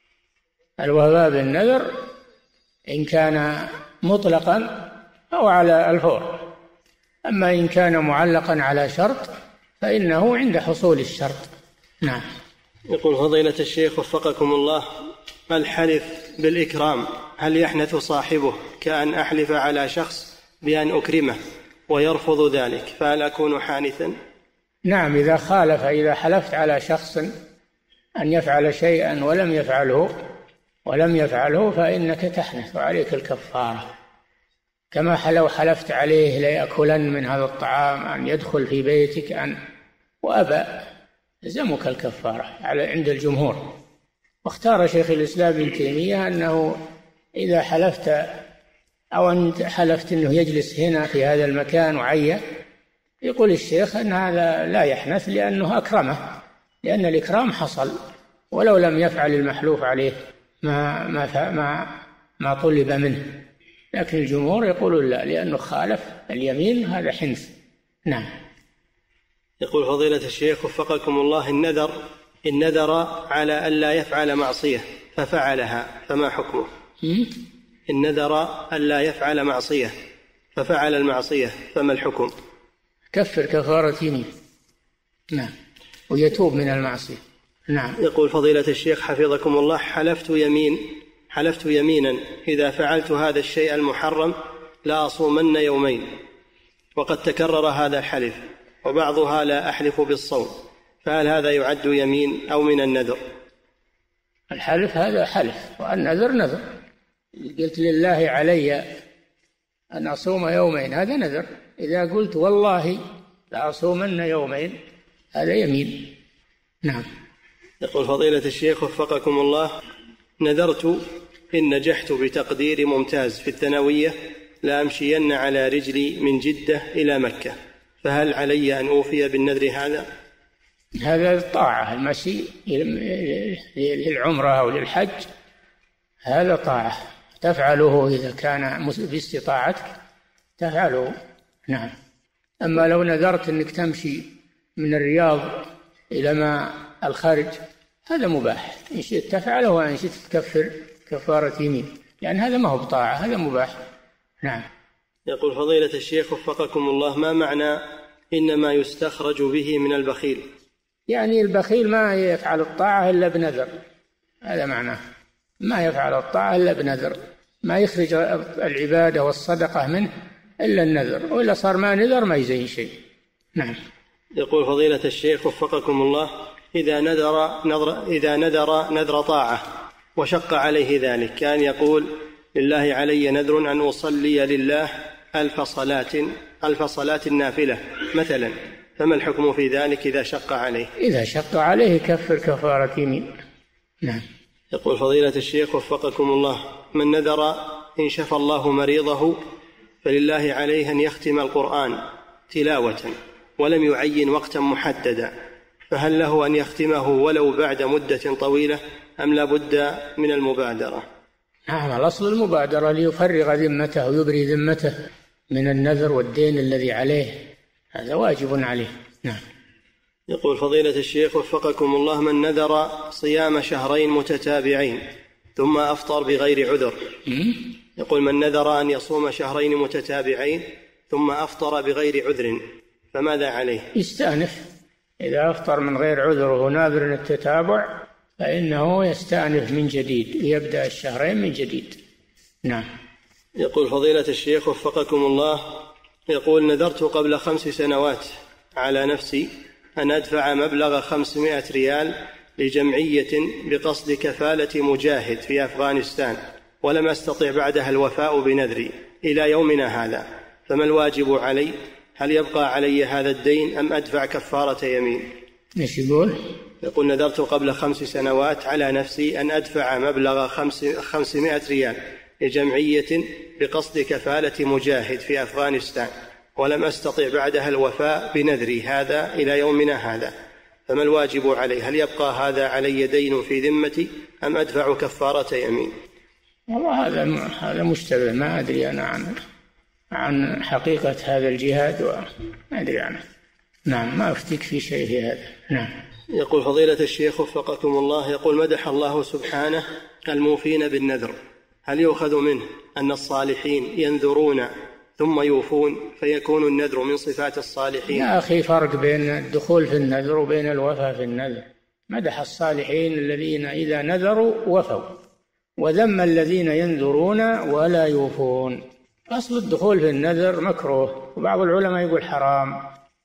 الوفاء بالنذر إن كان مطلقا أو على الفور، أما إن كان معلقا على شرط فإنه عند حصول الشرط. نعم. يقول فضيلة الشيخ وفقكم الله، الحلف بالإكرام هل يحنث صاحبه كأن أحلف على شخص بأن أكرمه ويرفض ذلك، فهل أكون حانثا؟ نعم، إذا خالف، إذا حلفت على شخص أن يفعل شيئا ولم يفعله ولم يفعله فإنك تحنث وعليك الكفارة، كما لو حلفت عليه ليأكلن من هذا الطعام، أن يدخل في بيتك أن وأبى، يلزمك الكفارة على عند الجمهور. واختار شيخ الإسلام ابن تيمية أنه إذا حلفت أو أن حلفت أنه يجلس هنا في هذا المكان وعين، يقول الشيخ أن هذا لا يحنث لأنه أكرمه، لأن الإكرام حصل ولو لم يفعل المحلوف عليه ما ما ما ما طلب منه، لكن الجمهور يقولون لا، لأنه خالف اليمين، هذا حنث. نعم. يقول فضيلة الشيخ وفقكم الله، النذر إن نذر على ألا يفعل معصية ففعلها فما حكمه؟ إن نذر ألا يفعل معصية ففعل المعصية فما الحكم؟ كفر كفارة يمين. نعم، ويتوب من المعصية. نعم. يقول فضيلة الشيخ حفظكم الله، حلفت يمين حلفت يمينا إذا فعلت هذا الشيء المحرم لا أصومن يومين، وقد تكرر هذا الحلف، وبعضها لا أحلف بالصوم، فهل هذا يعد يمين أو من النذر؟ الحلف هذا حلف، والنذر نذر. قلت لله علي أن أصوم يومين، هذا نذر. إذا قلت والله لا أصومن يومين هذا يمين. نعم. يقول فضيلة الشيخ وفقكم الله، نذرت إن نجحت بتقدير ممتاز في الثانوية لأمشين على رجلي من جدة إلى مكة، فهل علي أن أوفي بالنذر هذا؟ هذا طاعة، المشي للعمرة أو للحج هذا طاعة تفعله إذا كان باستطاعتك تفعله. نعم. أما لو نذرت أنك تمشي من الرياض إلى ما الخارج هذا مباح، إن شئت تفعله وإن شئت تكفر كفارة يمين، يعني هذا ما هو بطاعة، هذا مباح. نعم. يقول فضيلة الشيخ وفقكم الله، ما معنى إنما يستخرج به من البخيل؟ يعني البخيل ما يفعل الطاعة إلا بنذر، هذا معناه، ما يفعل الطاعة إلا بنذر، ما يخرج العبادة والصدقة منه إلا النذر، وإلا صار ما نذر ما يزين شيء. نعم. يقول فضيلة الشيخ وفقكم الله، إذا نذر نذر إذا نذر نذر طاعة وشق عليه ذلك، كان يقول لله علي نذر أن أصلي لله ألف صلاة ألف صلاة نافلة مثلا، فما الحكم في ذلك إذا شق عليه؟ إذا شق عليه كفر كفارة يمين. نعم. يقول فضيلة الشيخ وفقكم الله، من نذر إن شفى الله مريضه فلله عليه أن يختم القرآن تلاوة ولم يعين وقتا محددا، فهل له أن يختمه ولو بعد مدة طويلة أم لا بد من المبادرة؟ نعم، الأصل المبادرة ليفرغ ذمته ويبري ذمته من النذر والدين الذي عليه، هذا واجب عليه. نعم. يقول فضيلة الشيخ وفقكم الله، من نذر صيام شهرين متتابعين ثم أفطر بغير عذر، يقول من نذر أن يصوم شهرين متتابعين ثم أفطر بغير عذر فماذا عليه؟ يستأنف، إذا أفطر من غير عذر وهو ناذر التتابع فإنه يستأنف من جديد، يبدأ الشهرين من جديد. نعم. يقول فضيلة الشيخ وفقكم الله، يقول: نذرت قبل خمس سنوات على نفسي أن أدفع مبلغ خمسمائة ريال لجمعية بقصد كفالة مجاهد في أفغانستان، ولم أستطع بعدها الوفاء بنذري إلى يومنا هذا، فما الواجب علي؟ هل يبقى علي هذا الدين أم أدفع كفارة يمين؟ ايش يقول؟ يقول: نذرت قبل خمس سنوات على نفسي أن أدفع مبلغ خمسمائة ريال لجمعية بقصد كفالة مجاهد في أفغانستان، ولم أستطع بعدها الوفاء بنذري هذا إلى يومنا هذا، فما الواجب علي؟ هل يبقى هذا علي دين في ذمتي أم أدفع كفارة يمين؟ والله هذا هذا مشتبه، ما أدري أنا عن عن حقيقة هذا الجهاد وما أدري عنه. نعم، ما أفتيك في شيء في هذا. نعم. يقول: فضيلة الشيخ وفقكم الله، يقول: مدح الله سبحانه الموفين بالنذر، هل يؤخذ منه أن الصالحين ينذرون ثم يوفون فيكون النذر من صفات الصالحين؟ يا أخي، فرق بين الدخول في النذر وبين الوفاء في النذر. مدح الصالحين الذين إذا نذروا وفوا، وذم الذين ينذرون ولا يوفون. أصل الدخول في النذر مكروه، وبعض العلماء يقول حرام،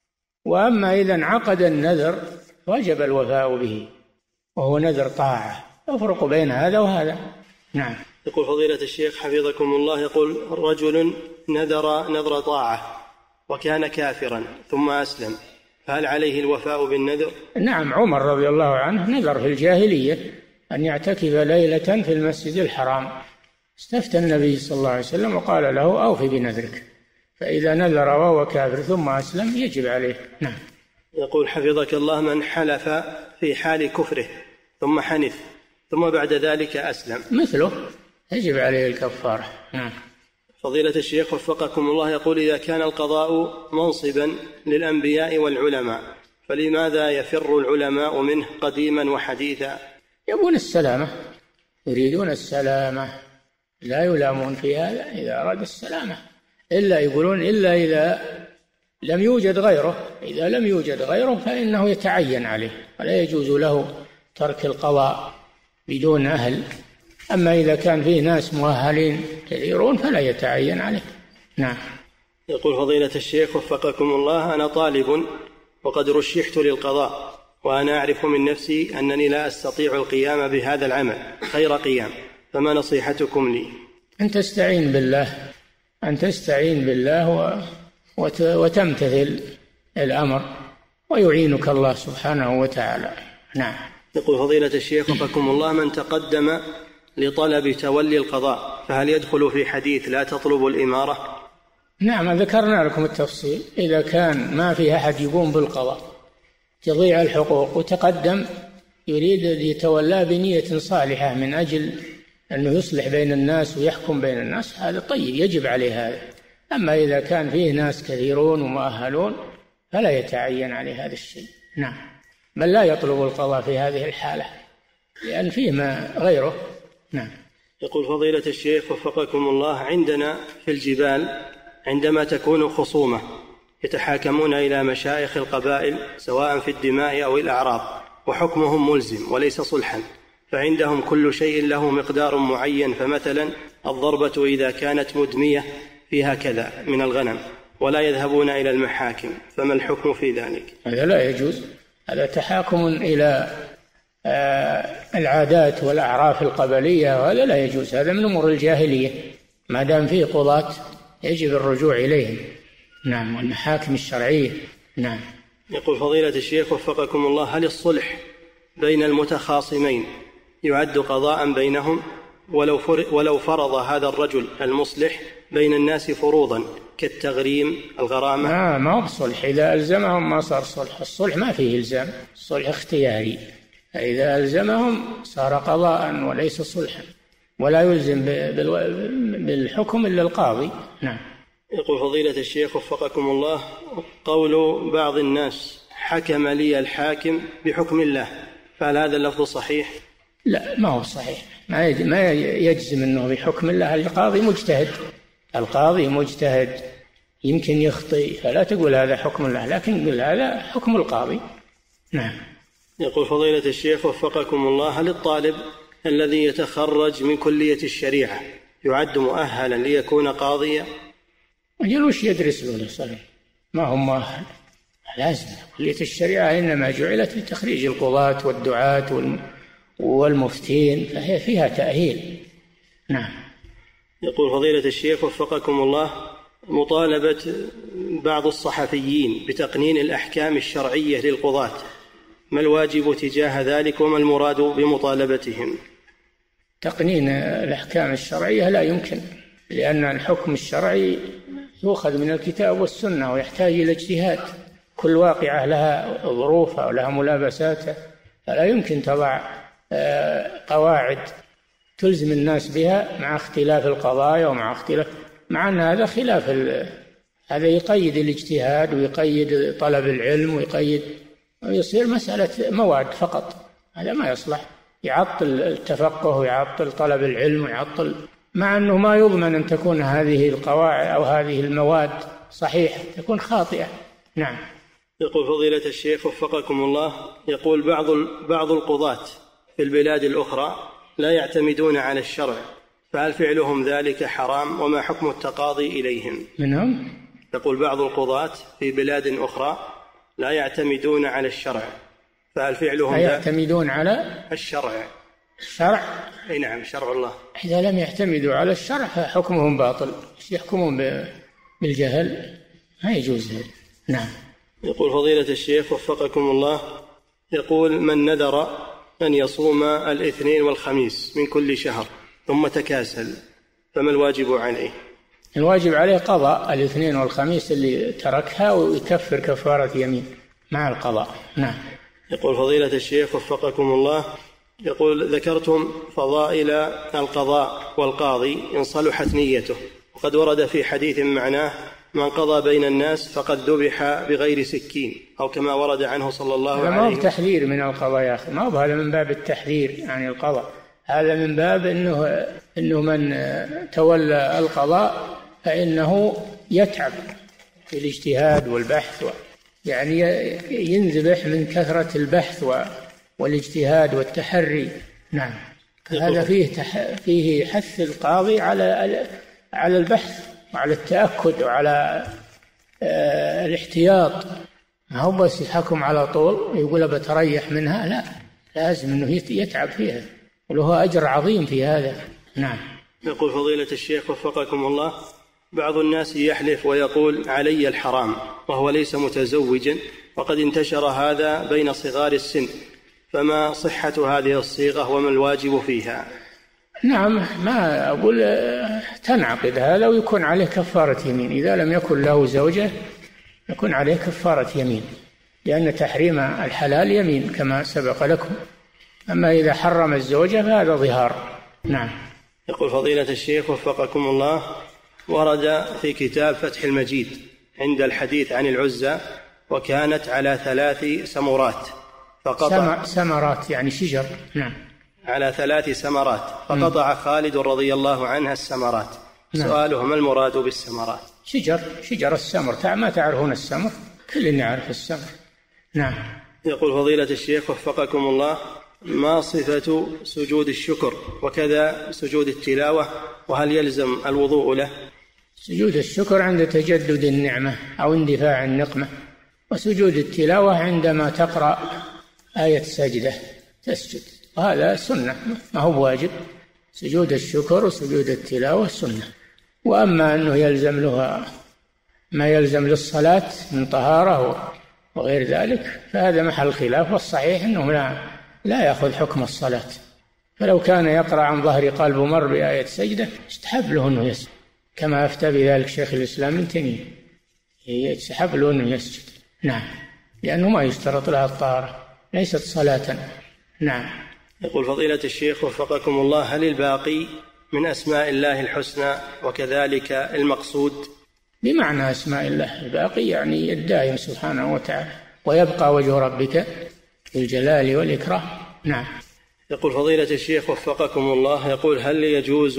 وأما إذا انعقد النذر وجب الوفاء به، وهو نذر طاعة. أفرق بين هذا وهذا. نعم. يقول: فضيلة الشيخ حفظكم الله، يقول: رجل نذر نذر طاعة وكان كافرا ثم أسلم، فهل عليه الوفاء بالنذر؟ نعم، عمر رضي الله عنه نذر في الجاهلية أن يعتكف ليلة في المسجد الحرام، استفتى النبي صلى الله عليه وسلم وقال له: أوفي بنذرك. فإذا نذر وهو كافر ثم أسلم يجب عليه. نعم. يقول: حفظك الله، من حلف في حال كفره ثم حنث ثم بعد ذلك أسلم مثله يجب عليه الكفارة. نعم. فضيلة الشيخ وفقكم الله، يقول: إذا كان القضاء منصبا للأنبياء والعلماء، فلماذا يفر العلماء منه قديما وحديثا؟ يبون السلامة، يريدون السلامة، لا يلامون في هذا إذا أراد السلامة، إلا يقولون إلا إذا لم يوجد غيره. إذا لم يوجد غيره فإنه يتعين عليه، ولا يجوز له ترك القضاء بدون أهل. أما إذا كان فيه ناس مؤهلين كثيرون فلا يتعين عليه. نعم. يقول: فضيلة الشيخ وفقكم الله، أنا طالب وقد رشحت للقضاء، وأنا أعرف من نفسي أنني لا أستطيع القيام بهذا العمل خير قيام، فما نصيحتكم لي؟ أن تستعين بالله، أن تستعين بالله وتمتثل الأمر ويعينك الله سبحانه وتعالى. نعم. يقول: فضيلة الشيخ وفقكم الله، من تقدم لطلب تولي القضاء فهل يدخل في حديث لا تطلب الإمارة؟ نعم، ذكرنا لكم التفصيل. إذا كان ما في أحد يقوم بالقضاء، تضيع الحقوق، وتقدم يريد يتولى بنية صالحة من أجل أنه يصلح بين الناس ويحكم بين الناس، هذا طيب، يجب عليه هذا. أما إذا كان فيه ناس كثيرون ومؤهلون فلا يتعين عليه هذا الشيء. نعم. بل لا يطلب القضاء في هذه الحالة لأن فيه ما غيره. نعم. يقول: فضيلة الشيخ وفقكم الله، عندنا في الجبال عندما تكون خصومة يتحاكمون إلى مشايخ القبائل سواء في الدماء أو الأعراض، وحكمهم ملزم وليس صلحا، فعندهم كل شيء له مقدار معين، فمثلا الضربة إذا كانت مدمية فيها كذا من الغنم، ولا يذهبون إلى المحاكم، فما الحكم في ذلك؟ هذا لا يجوز، هذا تحاكم إلى العادات والأعراف القبلية، وهذا لا يجوز، هذا من أمور الجاهلية. ما دام فيه قضاة يجب الرجوع إليهم. نعم. والمحاكم الشرعية. نعم. يقول: فضيلة الشيخ وفقكم الله، هل الصلح بين المتخاصمين يعد قضاء بينهم ولو ولو فرض هذا الرجل المصلح بين الناس فروضا كالتغريم الغرامة؟ آه ما هو بصلح، إذا ألزمهم ما صار صلح. الصلح ما فيه إلزام، الصلح اختياري، إذا ألزمهم صار قضاء وليس صلحا، ولا يلزم بالحكم إلا القاضي. نعم. يقول: فضيلة الشيخ وفقكم الله، قول بعض الناس حكم لي الحاكم بحكم الله، فهل هذا اللفظ صحيح؟ لا، ما هو صحيح، ما يجزم أنه بحكم الله. القاضي مجتهد، القاضي مجتهد يمكن يخطئ، فلا تقول هذا حكم الله، لكن قل هذا حكم القاضي. نعم. يقول: فضيلة الشيخ وفقكم الله، هل الطالب الذي يتخرج من كلية الشريعة يعد مؤهلا ليكون قاضيا؟ أجل وش يدرس له صلاة؟ ما هم أهل. لازم كلية الشريعة إنما جعلت لتخريج القضاة والدعاة والمفتين، فهي فيها تأهيل. نعم. يقول فضيلة الشيخ وفقكم الله: مطالبة بعض الصحفيين بتقنين الأحكام الشرعية للقضاة، ما الواجب تجاه ذلك وما المراد بمطالبتهم؟ تقنين الأحكام الشرعية لا يمكن، لأن الحكم الشرعي يؤخذ من الكتاب والسنة ويحتاج إلى اجتهاد، كل واقعة لها ظروفها ولها ملابساتها، فلا يمكن تضع قواعد تلزم الناس بها مع اختلاف القضايا ومع اختلاف، مع أن هذا خلاف ال... هذا يقيد الاجتهاد ويقيد طلب العلم ويقيد، ويصير مسألة مواد فقط، هذا ما يصلح، يعطل التفقه ويعطل طلب العلم ويعطل، مع أنه ما يضمن أن تكون هذه القواعد أو هذه المواد صحيحة، تكون خاطئة. نعم. يقول فضيلة الشيخ وفقكم الله: يقول بعض بعض القضاة في البلاد الأخرى لا يعتمدون على الشرع، فهل فعلهم ذلك حرام وما حكم التقاضي إليهم؟ منهم؟ يقول بعض القضاة في بلاد أخرى لا يعتمدون على الشرع، فهل فعلهم لا يعتمدون على الشرع؟ الشرع؟ أي نعم، شرع الله. إذا لم يعتمدوا على الشرع فحكمهم باطل، يحكمون بالجهل، ما يجوز ذلك. نعم. يقول فضيلة الشيخ وفقكم الله: يقول من نذر أن يصوم الاثنين والخميس من كل شهر ثم تكاسل فما الواجب عليه؟ الواجب عليه قضاء الاثنين والخميس اللي تركها ويكفر كفارة يمين مع القضاء. نعم. يقول فضيلة الشيخ وفقكم الله: يقول ذكرتم فضائل القضاء والقاضي إن صلحت نيته، وقد ورد في حديث معناه من قضى بين الناس فقد ذبح بغير سكين، أو كما ورد عنه صلى الله عليه وسلم. ما هو تحذير من القضاء يا أخي، ما هو هذا من باب التحذير عن القضاء، هذا من باب إنه إنه من تولى القضاء فإنه يتعب في الاجتهاد والبحث، يعني ينذبح من كثرة البحث والاجتهاد والتحري. نعم. هذا فيه تح... فيه حث القاضي على على البحث وعلى التأكد وعلى آه الاحتياط، ما هو بس يحكم على طول يقول بتريح منها، لا، لازم انه يتعب فيها وله أجر عظيم في هذا. نعم. يقول فضيلة الشيخ وفقكم الله: بعض الناس يحلف ويقول علي الحرام وهو ليس متزوجا، وقد انتشر هذا بين صغار السن، فما صحة هذه الصيغة وما الواجب فيها؟ نعم، ما أقول تنعقد هذا ويكون عليه كفارة يمين، إذا لم يكن له زوجة يكون عليه كفارة يمين، لأن تحريم الحلال يمين كما سبق لكم، أما إذا حرم الزوجة فهذا ظهار. نعم. يقول فضيلة الشيخ وفقكم الله: ورد في كتاب فتح المجيد عند الحديث عن العزى وكانت على ثلاث سمرات فقطع سمرات يعني شجر. نعم. على ثلاث سمرات فقطع خالد رضي الله عنها السمرات. نعم. سؤاله: ما المراد بالسمرات؟ شجر شجر السمر، ما تعرفون السمر؟ كلنا يعرف السمر. نعم. يقول فضيلة الشيخ وفقكم الله: ما صفة سجود الشكر وكذا سجود التلاوة، وهل يلزم الوضوء له؟ سجود الشكر عند تجدد النعمة أو اندفاع النقمة، وسجود التلاوة عندما تقرأ آية سجدة تسجد، وهذا سنة ما هو واجب. سجود الشكر وسجود التلاوة سنة. وأما أنه يلزم له ما يلزم للصلاة من طهارة وغير ذلك فهذا محل خلاف، والصحيح أنه لا, لا يأخذ حكم الصلاة، فلو كان يقرأ عن ظهر قلب مر بآية سجدة استحب له أنه يسجد، كما أفتى بذلك شيخ الإسلام ابن تيمية، يستحب له أنه يسجد. نعم، لأنه ما يشترط لها الطهارة، ليست صلاة. نعم. يقول فضيلة الشيخ وفقكم الله: هل الباقي من أسماء الله الحسنى وكذلك المقصود؟ بمعنى أسماء الله الباقي يعني الدائم سبحانه وتعالى، ويبقى وجه ربك بالجلال والإكرام. نعم. يقول فضيلة الشيخ وفقكم الله: يقول هل يجوز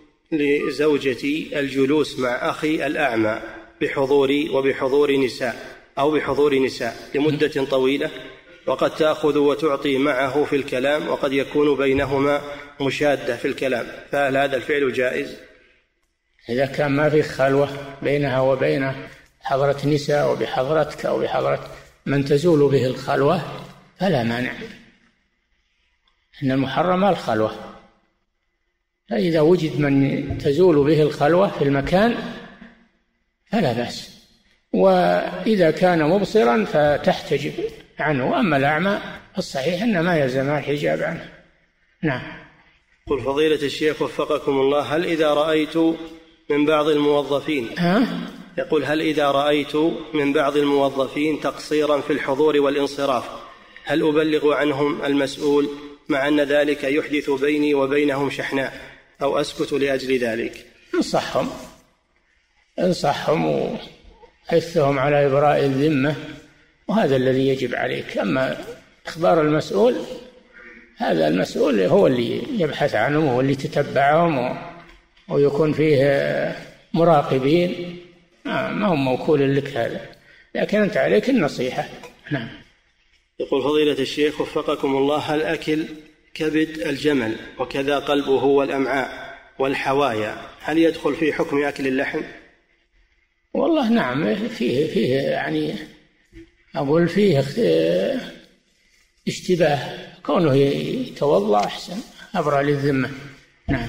لزوجتي الجلوس مع أخي الأعمى بحضوري وبحضور نساء أو بحضور نساء لمدة طويلة، وقد تأخذ وتعطي معه في الكلام، وقد يكون بينهما مشادة في الكلام، فهل هذا الفعل جائز؟ إذا كان ما في خلوة بينها وبين حضرة نساء أو بحضرتك أو بحضرة من تزول به الخلوة فلا مانع، إن المحرم الخلوة. فإذا وجد من تزول به الخلوة في المكان فلا بأس، وإذا كان مبصرا فتحتجب عنه. أما الأعمى الصحيح أن ما يلزم الحجاب عنه. نعم. قل فضيلة الشيخ وفقكم الله، هل إذا رأيت من بعض الموظفين ها؟ يقول هل إذا رأيت من بعض الموظفين تقصيرا في الحضور والانصراف هل أبلغ عنهم المسؤول مع أن ذلك يحدث بيني وبينهم شحناء أو أسكت لأجل ذلك؟ انصحهم انصحهم وحثهم على إبراء الذمة، وهذا الذي يجب عليك. أما إخبار المسؤول هذا المسؤول هو اللي يبحث عنهم، هو اللي تتبعهم ويكون فيه مراقبين، ما هم موكول لك هذا، لكن أنت عليك النصيحة. نعم. يقول فضيلة الشيخ وفقكم الله، هل أكل كبد الجمل وكذا قلبه والأمعاء والحوايا هل يدخل في حكم أكل اللحم؟ والله نعم، فيه فيه يعني أقول فيه اشتباه، كونه يتوضأ أحسن أبرأ للذمة. نعم.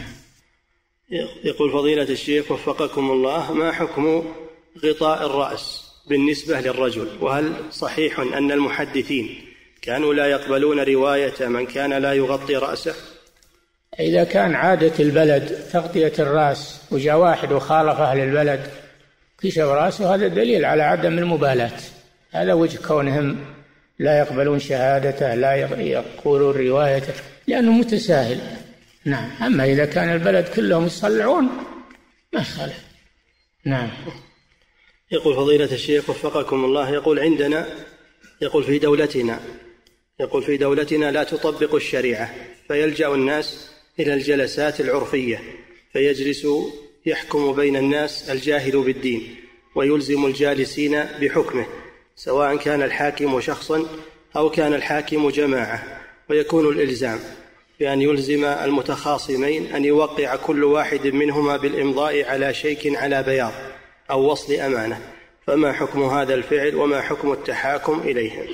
يقول فضيلة الشيخ وفقكم الله، ما حكم غطاء الرأس بالنسبة للرجل؟ وهل صحيح أن المحدثين كانوا لا يقبلون رواية من كان لا يغطي رأسه؟ إذا كان عادة البلد تغطية الرأس وجاء واحد وخالف أهل البلد كشف رأسه، هذا دليل على عدم المبالاة. هذا وجه كونهم لا يقبلون شهادته، لا يقولون روايته، لأنه متساهل. نعم. أما إذا كان البلد كلهم يصلعون ما خالف. نعم. يقول فضيلة الشيخ وفقكم الله، يقول عندنا يقول في دولتنا يقول في دولتنا لا تطبق الشريعة، فيلجأ الناس إلى الجلسات العرفية، فيجلس يحكم بين الناس الجاهل بالدين ويلزم الجالسين بحكمه، سواء كان الحاكم شخصا أو كان الحاكم جماعة، ويكون الإلزام بأن يلزم المتخاصمين أن يوقع كل واحد منهما بالإمضاء على شيك على بياض أو وصل أمانة، فما حكم هذا الفعل وما حكم التحاكم إليهم؟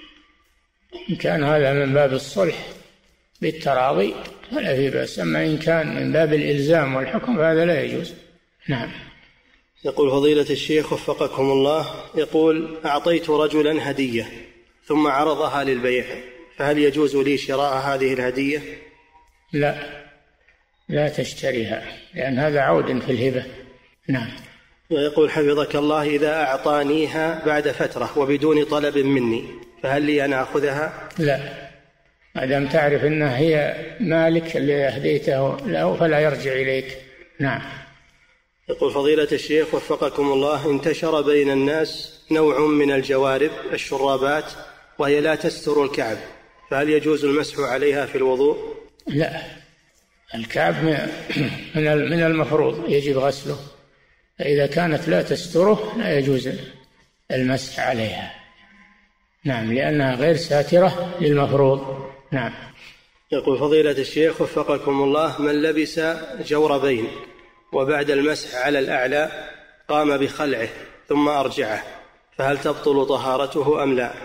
إن كان هذا من باب الصلح بالتراضي فلا في بأس، أما إن كان من باب الإلزام والحكم فهذا لا يجوز. نعم. يقول فضيلة الشيخ وفقكم الله، يقول أعطيت رجلا هدية ثم عرضها للبيع، فهل يجوز لي شراء هذه الهدية؟ لا، لا تشتريها، لأن هذا عود في الهبة. نعم. ويقول حفظك الله، إذا أعطانيها بعد فترة وبدون طلب مني فهل لي أن أخذها؟ لا، ما دام تعرف أنها هي مالك اللي أهديته له فلا يرجع إليك. نعم. يقول فضيلة الشيخ وفقكم الله، انتشر بين الناس نوع من الجوارب الشرابات وهي لا تستر الكعب، فهل يجوز المسح عليها في الوضوء؟ لا، الكعب من المفروض يجب غسله، فإذا كانت لا تستره لا يجوز المسح عليها. نعم، لأنها غير ساترة للمفروض. نعم. يقول فضيلة الشيخ وفقكم الله، من لبس جوربين وبعد المسح على الأعلى قام بخلعه ثم أرجعه، فهل تبطل طهارته أم لا؟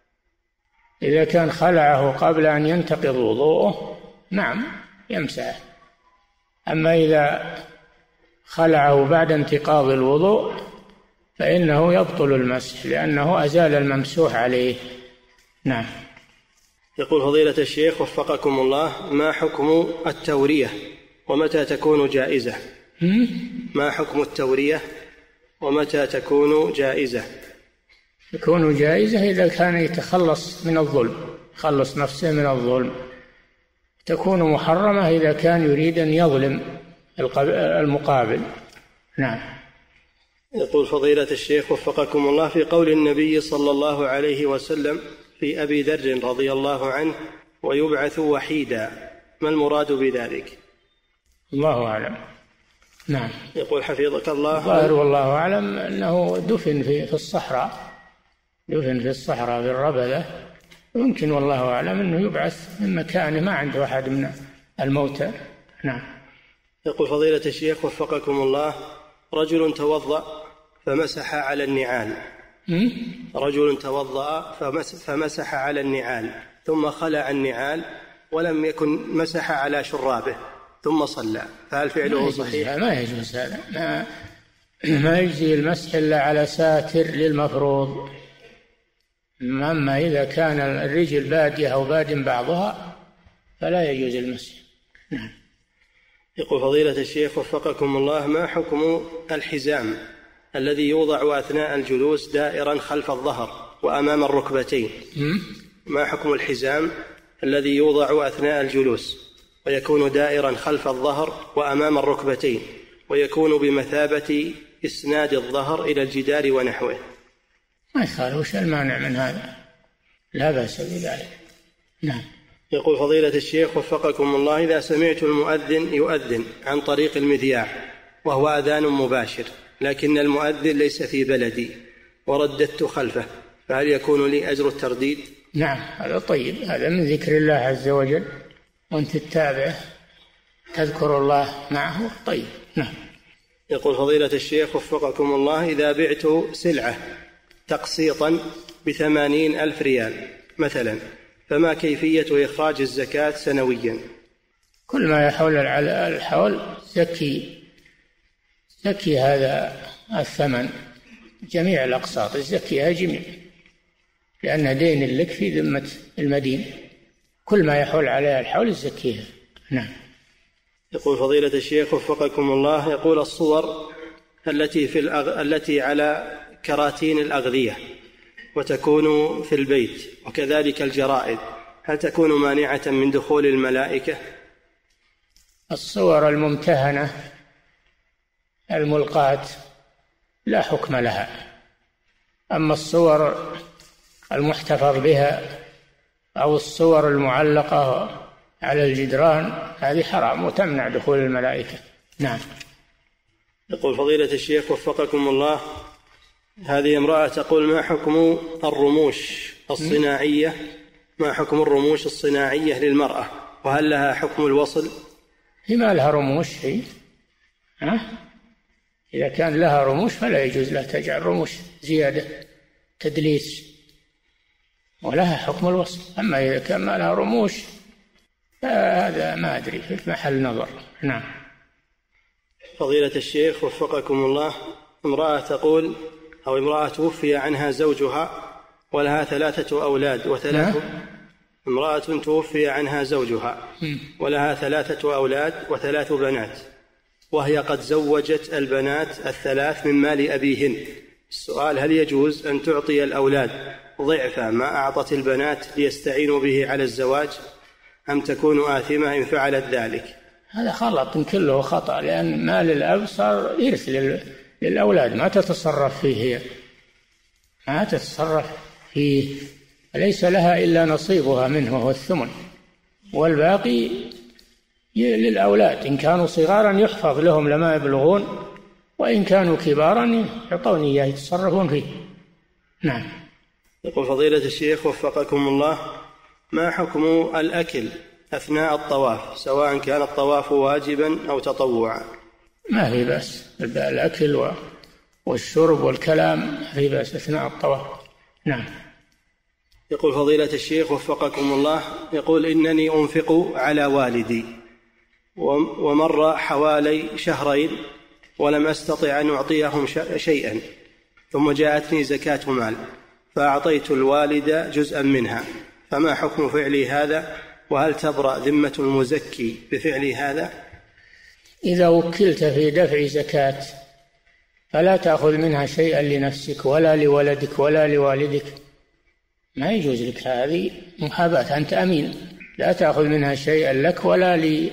إذا كان خلعه قبل أن ينتقض وضوءه نعم يمسح، أما إذا خلعه بعد انتقاض الوضوء فإنه يبطل المسح، لأنه أزال الممسوح عليه. نعم. يقول فضيلة الشيخ وفقكم الله، ما حكم التورية ومتى تكون جائزة؟ ما حكم التورية ومتى تكون جائزة؟ تكون جائزة إذا كان يتخلص من الظلم، يخلص نفسه من الظلم. تكون محرمة إذا كان يريد أن يظلم المقابل. نعم. يقول فضيلة الشيخ وفقكم الله، في قول النبي صلى الله عليه وسلم في أبي ذر رضي الله عنه ويبعث وحيدا، ما المراد بذلك؟ الله أعلم. نعم. يقول حفظك الله، ظاهر والله أعلم أنه دفن في في الصحراء، دفن في الصحراء في الربذة، يمكن والله أعلم أنه يبعث من مكانه، ما عنده أحد من الموتى. نعم. يقول فضيلة الشيخ وفقكم الله: رجل توضأ فمسح على النعال رجل توضأ فمسح على النعال ثم خلع النعال ولم يكن مسح على شرابه ثم صلى، فهل فعله صحيح؟ ما يجوز هذا، ما, ما يجزي المسح إلا على ساتر للمفروض. أما إذا كان الرجل بادية أو باد بعضها فلا يجوز المسح. نعم. يقول فضيلة الشيخ وفقكم الله: ما حكم الحزام الذي يوضع أثناء الجلوس دائرا خلف الظهر وأمام الركبتين؟ ما حكم الحزام الذي يوضع أثناء الجلوس ويكون دائرا خلف الظهر وأمام الركبتين ويكون بمثابة إسناد الظهر إلى الجدار ونحوه؟ ما يخالف، وش المانع من هذا؟ لا بأس بذلك. نعم. يقول فضيلة الشيخ وفقكم الله: إذا سمعت المؤذن يؤذن عن طريق المذياع وهو أذان مباشر لكن المؤذن ليس في بلدي ورددت خلفه، فهل يكون لي أجر الترديد؟ نعم، هذا طيب، هذا من ذكر الله عز وجل، وأنت تتابعه تذكر الله معه، طيب. نعم. يقول فضيلة الشيخ وفقكم الله: إذا بعت سلعة تقسيطا بثمانين ألف ريال مثلا، فما كيفية إخراج الزكاة سنويا؟ كل ما يحول الحول زكي زكي هذا الثمن، جميع الأقساط الزكيها جميع، لأن دين لك في ذمة المدين، كل ما يحول عليها الحول الزكيها. نعم. يقول فضيلة الشيخ وفقكم الله: يقول الصور التي في الأغ... التي على كراتين الأغذية وتكون في البيت وكذلك الجرائد، هل تكون مانعة من دخول الملائكة؟ الصور الممتهنة الملقاة لا حكم لها، أما الصور المحتفظ بها أو الصور المعلقة على الجدران هذه حرام وتمنع دخول الملائكة. نعم. يقول فضيلة الشيخ وفقكم الله: هذه امرأة تقول: ما حكم الرموش الصناعية ما حكم الرموش الصناعية للمرأة، وهل لها حكم الوصل؟ هي ما لها رموش هي، ها؟ إذا كان لها رموش فلا يجوز لها تجعل رموش زيادة تدليس، ولها حكم الوصل. أما إذا كان ما لها رموش فهذا ما أدري، في محل نظر. نعم. فضيلة الشيخ وفقكم الله: امرأة تقول أو امرأة توفي عنها زوجها ولها ثلاثة أولاد وثلاث امرأة توفي عنها زوجها ولها ثلاثة أولاد وثلاث بنات، وهي قد زوجت البنات الثلاث من مال أبيهن. السؤال: هل يجوز أن تعطي الأولاد ضعف ما أعطت البنات ليستعينوا به على الزواج، أم تكون آثمة إن فعلت ذلك؟ هذا خلط كله خطأ، لأن مال الأب صار إرث للأولاد، ما تتصرف فيه هي، ما تتصرف فيه، ليس لها إلا نصيبها منه وهو الثمن، والباقي للأولاد، إن كانوا صغارا يحفظ لهم لما يبلغون، وإن كانوا كبارا يعطون إياه يتصرفون فيه. نعم. يقول فضيلة الشيخ وفقكم الله: ما حكم الأكل أثناء الطواف سواء كان الطواف واجبا أو تطوعا؟ ما في بأس، الأكل والشرب والكلام ما في بأس أثناء الطواف. نعم. يقول فضيلة الشيخ وفقكم الله: يقول: إنني أنفق على والدي ومر حوالي شهرين ولم أستطع أن أعطيهم شيئا، ثم جاءتني زكاة مال فأعطيت الوالدة جزءا منها، فما حكم فعلي هذا؟ وهل تبرأ ذمة المزكي بفعل هذا؟ إذا وكلت في دفع زكاة فلا تأخذ منها شيئا لنفسك ولا لولدك ولا لوالدك، ما يجوز لك، هذه محاباة، أنت أمين، لا تأخذ منها شيئا لك ولا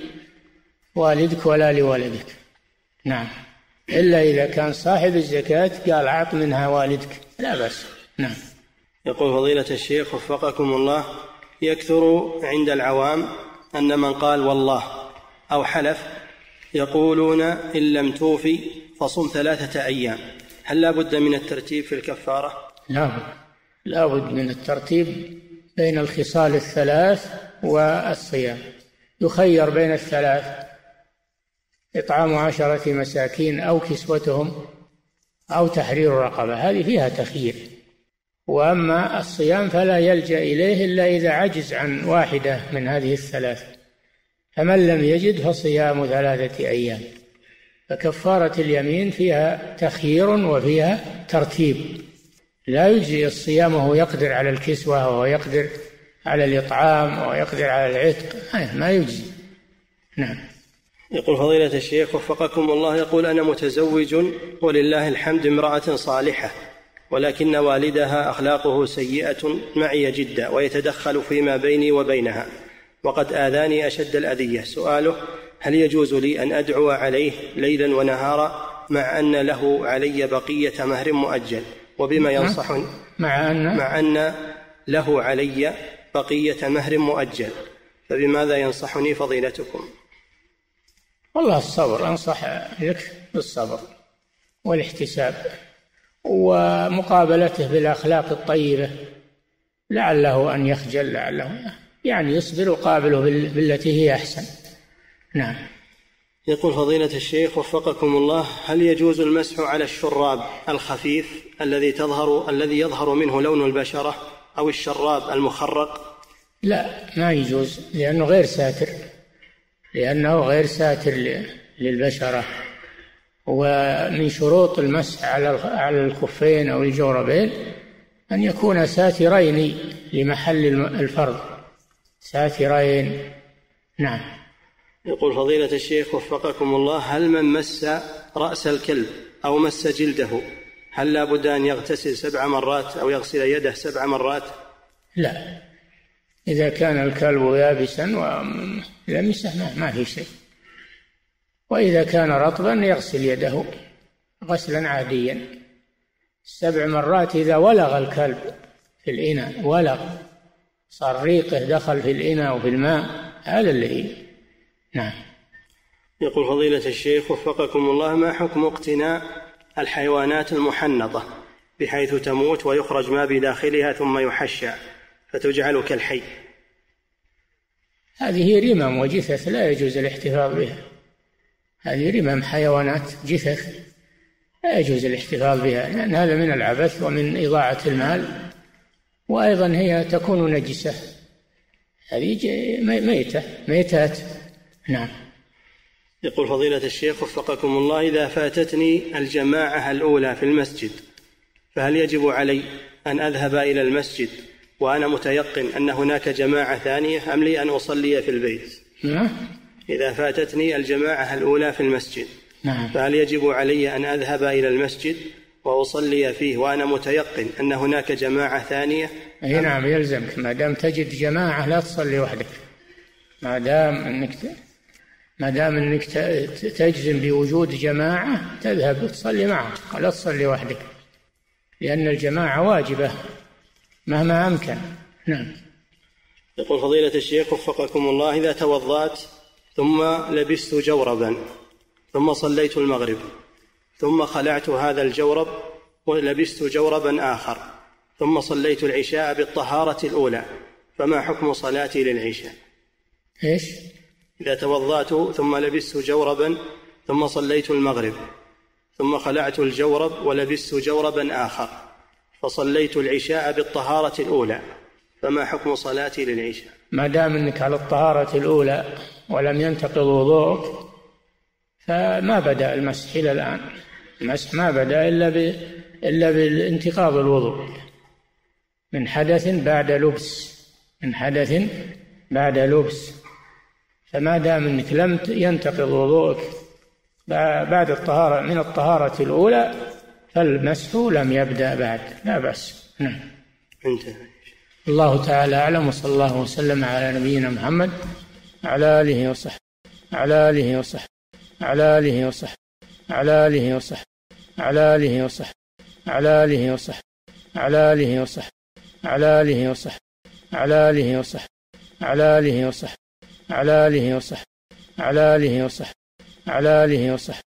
لوالدك ولا لولدك. نعم. إلا إذا كان صاحب الزكاة قال أعط منها والدك لا بأس. نعم. يقول فضيلة الشيخ وفقكم الله: يكثر عند العوام أن من قال والله أو حلف يقولون إن لم توفي فصم ثلاثة أيام، هل لا بد من الترتيب في الكفارة؟ لا بد، لا بد من الترتيب بين الخصال الثلاث والصيام، يخير بين الثلاث، إطعام عشرة مساكين أو كسوتهم أو تحرير رقبة، هذه فيها تخيير. وأما الصيام فلا يلجأ إليه إلا إذا عجز عن واحدة من هذه الثلاث، فمن لم يجد فصيام ثلاثة أيام. فكفارة اليمين فيها تخيير وفيها ترتيب، لا يجزي الصيام وهو يقدر على الكسوة وهو يقدر على الإطعام وهو يقدر على العتق، ما يجزي. نعم. يقول فضيلة الشيخ وفقكم الله، يقول أنا متزوج ولله الحمد امرأة صالحة، ولكن والدها أخلاقه سيئة معي جدا ويتدخل فيما بيني وبينها وقد آذاني أشد الأذية. سؤاله: هل يجوز لي أن أدعو عليه ليلا ونهارا مع أن له علي بقية مهر مؤجل؟ وبما ينصحني مع أن مع أن له علي بقية مهر مؤجل، فبماذا ينصحني فضيلتكم؟ والله الصبر، أنصح لك بالصبر والاحتساب ومقابلته بالأخلاق الطيبة، لعله أن يخجل، لعله يعني يصبر وقابله بالتي هي أحسن. نعم. يقول فضيلة الشيخ وفقكم الله، هل يجوز المسح على الشراب الخفيف الذي تظهر الذي يظهر منه لون البشرة أو الشراب المخرق؟ لا، ما يجوز، لأنه غير ساتر، لأنه غير ساتر للبشرة. ومن شروط المسح على الخفين أو الجوربين أن يكون ساترين لمحل الفرض، ساترين. نعم. يقول فضيلة الشيخ وفقكم الله، هل من مس رأس الكلب أو مس جلده هل لا بد أن يغتسل سبع مرات أو يغسل يده سبع مرات؟ لا، إذا كان الكلب يابسا ولمسه ما في شيء، وإذا كان رطبا يغسل يده غسلا عاديا. سبع مرات إذا ولغ الكلب في الإناء، ولغ صار ريقه دخل في الإناء وفي الماء، هذا اللي. نعم. يقول فضيلة الشيخ وفقكم الله، ما حكم اقتناء الحيوانات المحنطة بحيث تموت ويخرج ما بداخلها ثم يحشى فتجعل كالحي؟ هذه رمم وجثث لا يجوز الاحتفاظ بها، هذه رمم حيوانات جثث لا يجوز الاحتفاظ بها، لأن هذا من العبث ومن إضاعة المال، وأيضا هي تكون نجسة، هذه ميتة ميتات. نعم. يقول فضيلة الشيخ وفقكم الله، إذا فاتتني الجماعة الأولى في المسجد فهل يجب علي أن أذهب إلى المسجد وأنا متيقن أن هناك جماعة ثانية أم لي أن أصلي في البيت؟ نعم. إذا فاتتني الجماعة الأولى في المسجد نعم. فهل يجب علي أن أذهب إلى المسجد وأصلي فيه وأنا متيقن أن هناك جماعة ثانية؟ أي نعم، يلزمك ما دام تجد جماعة لا تصلي وحدك، ما دام أنك ما دام أنك تجزم بوجود جماعة تذهب تصلي معهم ولا تصلي وحدك، لأن الجماعة واجبة مهما أمكن. نعم. يقول فضيلة الشيخ وفقكم الله، إذا توضأت ثم لبست جوربا ثم صليت المغرب ثم خلعت هذا الجورب ولبست جوربا آخر ثم صليت العشاء بالطهارة الأولى، فما حكم صلاتي للعشاء؟ إيش؟ إذا توضأت ثم لبست جوربا ثم صليت المغرب ثم خلعت الجورب ولبست جوربا آخر فصليت العشاء بالطهارة الأولى، فما حكم صلاتي للعشاء؟ ما دام أنك على الطهارة الأولى ولم ينتقض وضوءك فما بدأ المسح إلى الآن، المسح ما بدأ إلا ب... إلا بالانتقاض الوضوء من حدث بعد لبس، من حدث بعد لبس، فما دام أنك لم ينتقض وضوءك بعد الطهارة من الطهارة الأولى فالمسح لم يبدأ بعد، لا بأس. نعم. انتهى. الله تعالى أعلم، وصلى الله وسلم على نبينا محمد على آله وصحبه على آله وصحبه على آله وصحبه على آله وصحبه على آله وصحبه على آله وصحبه على آله وصحبه على آله وصحبه على آله وصحبه على آله وصحبه على آله وصحبه على آله وصحبه على آله وصحبه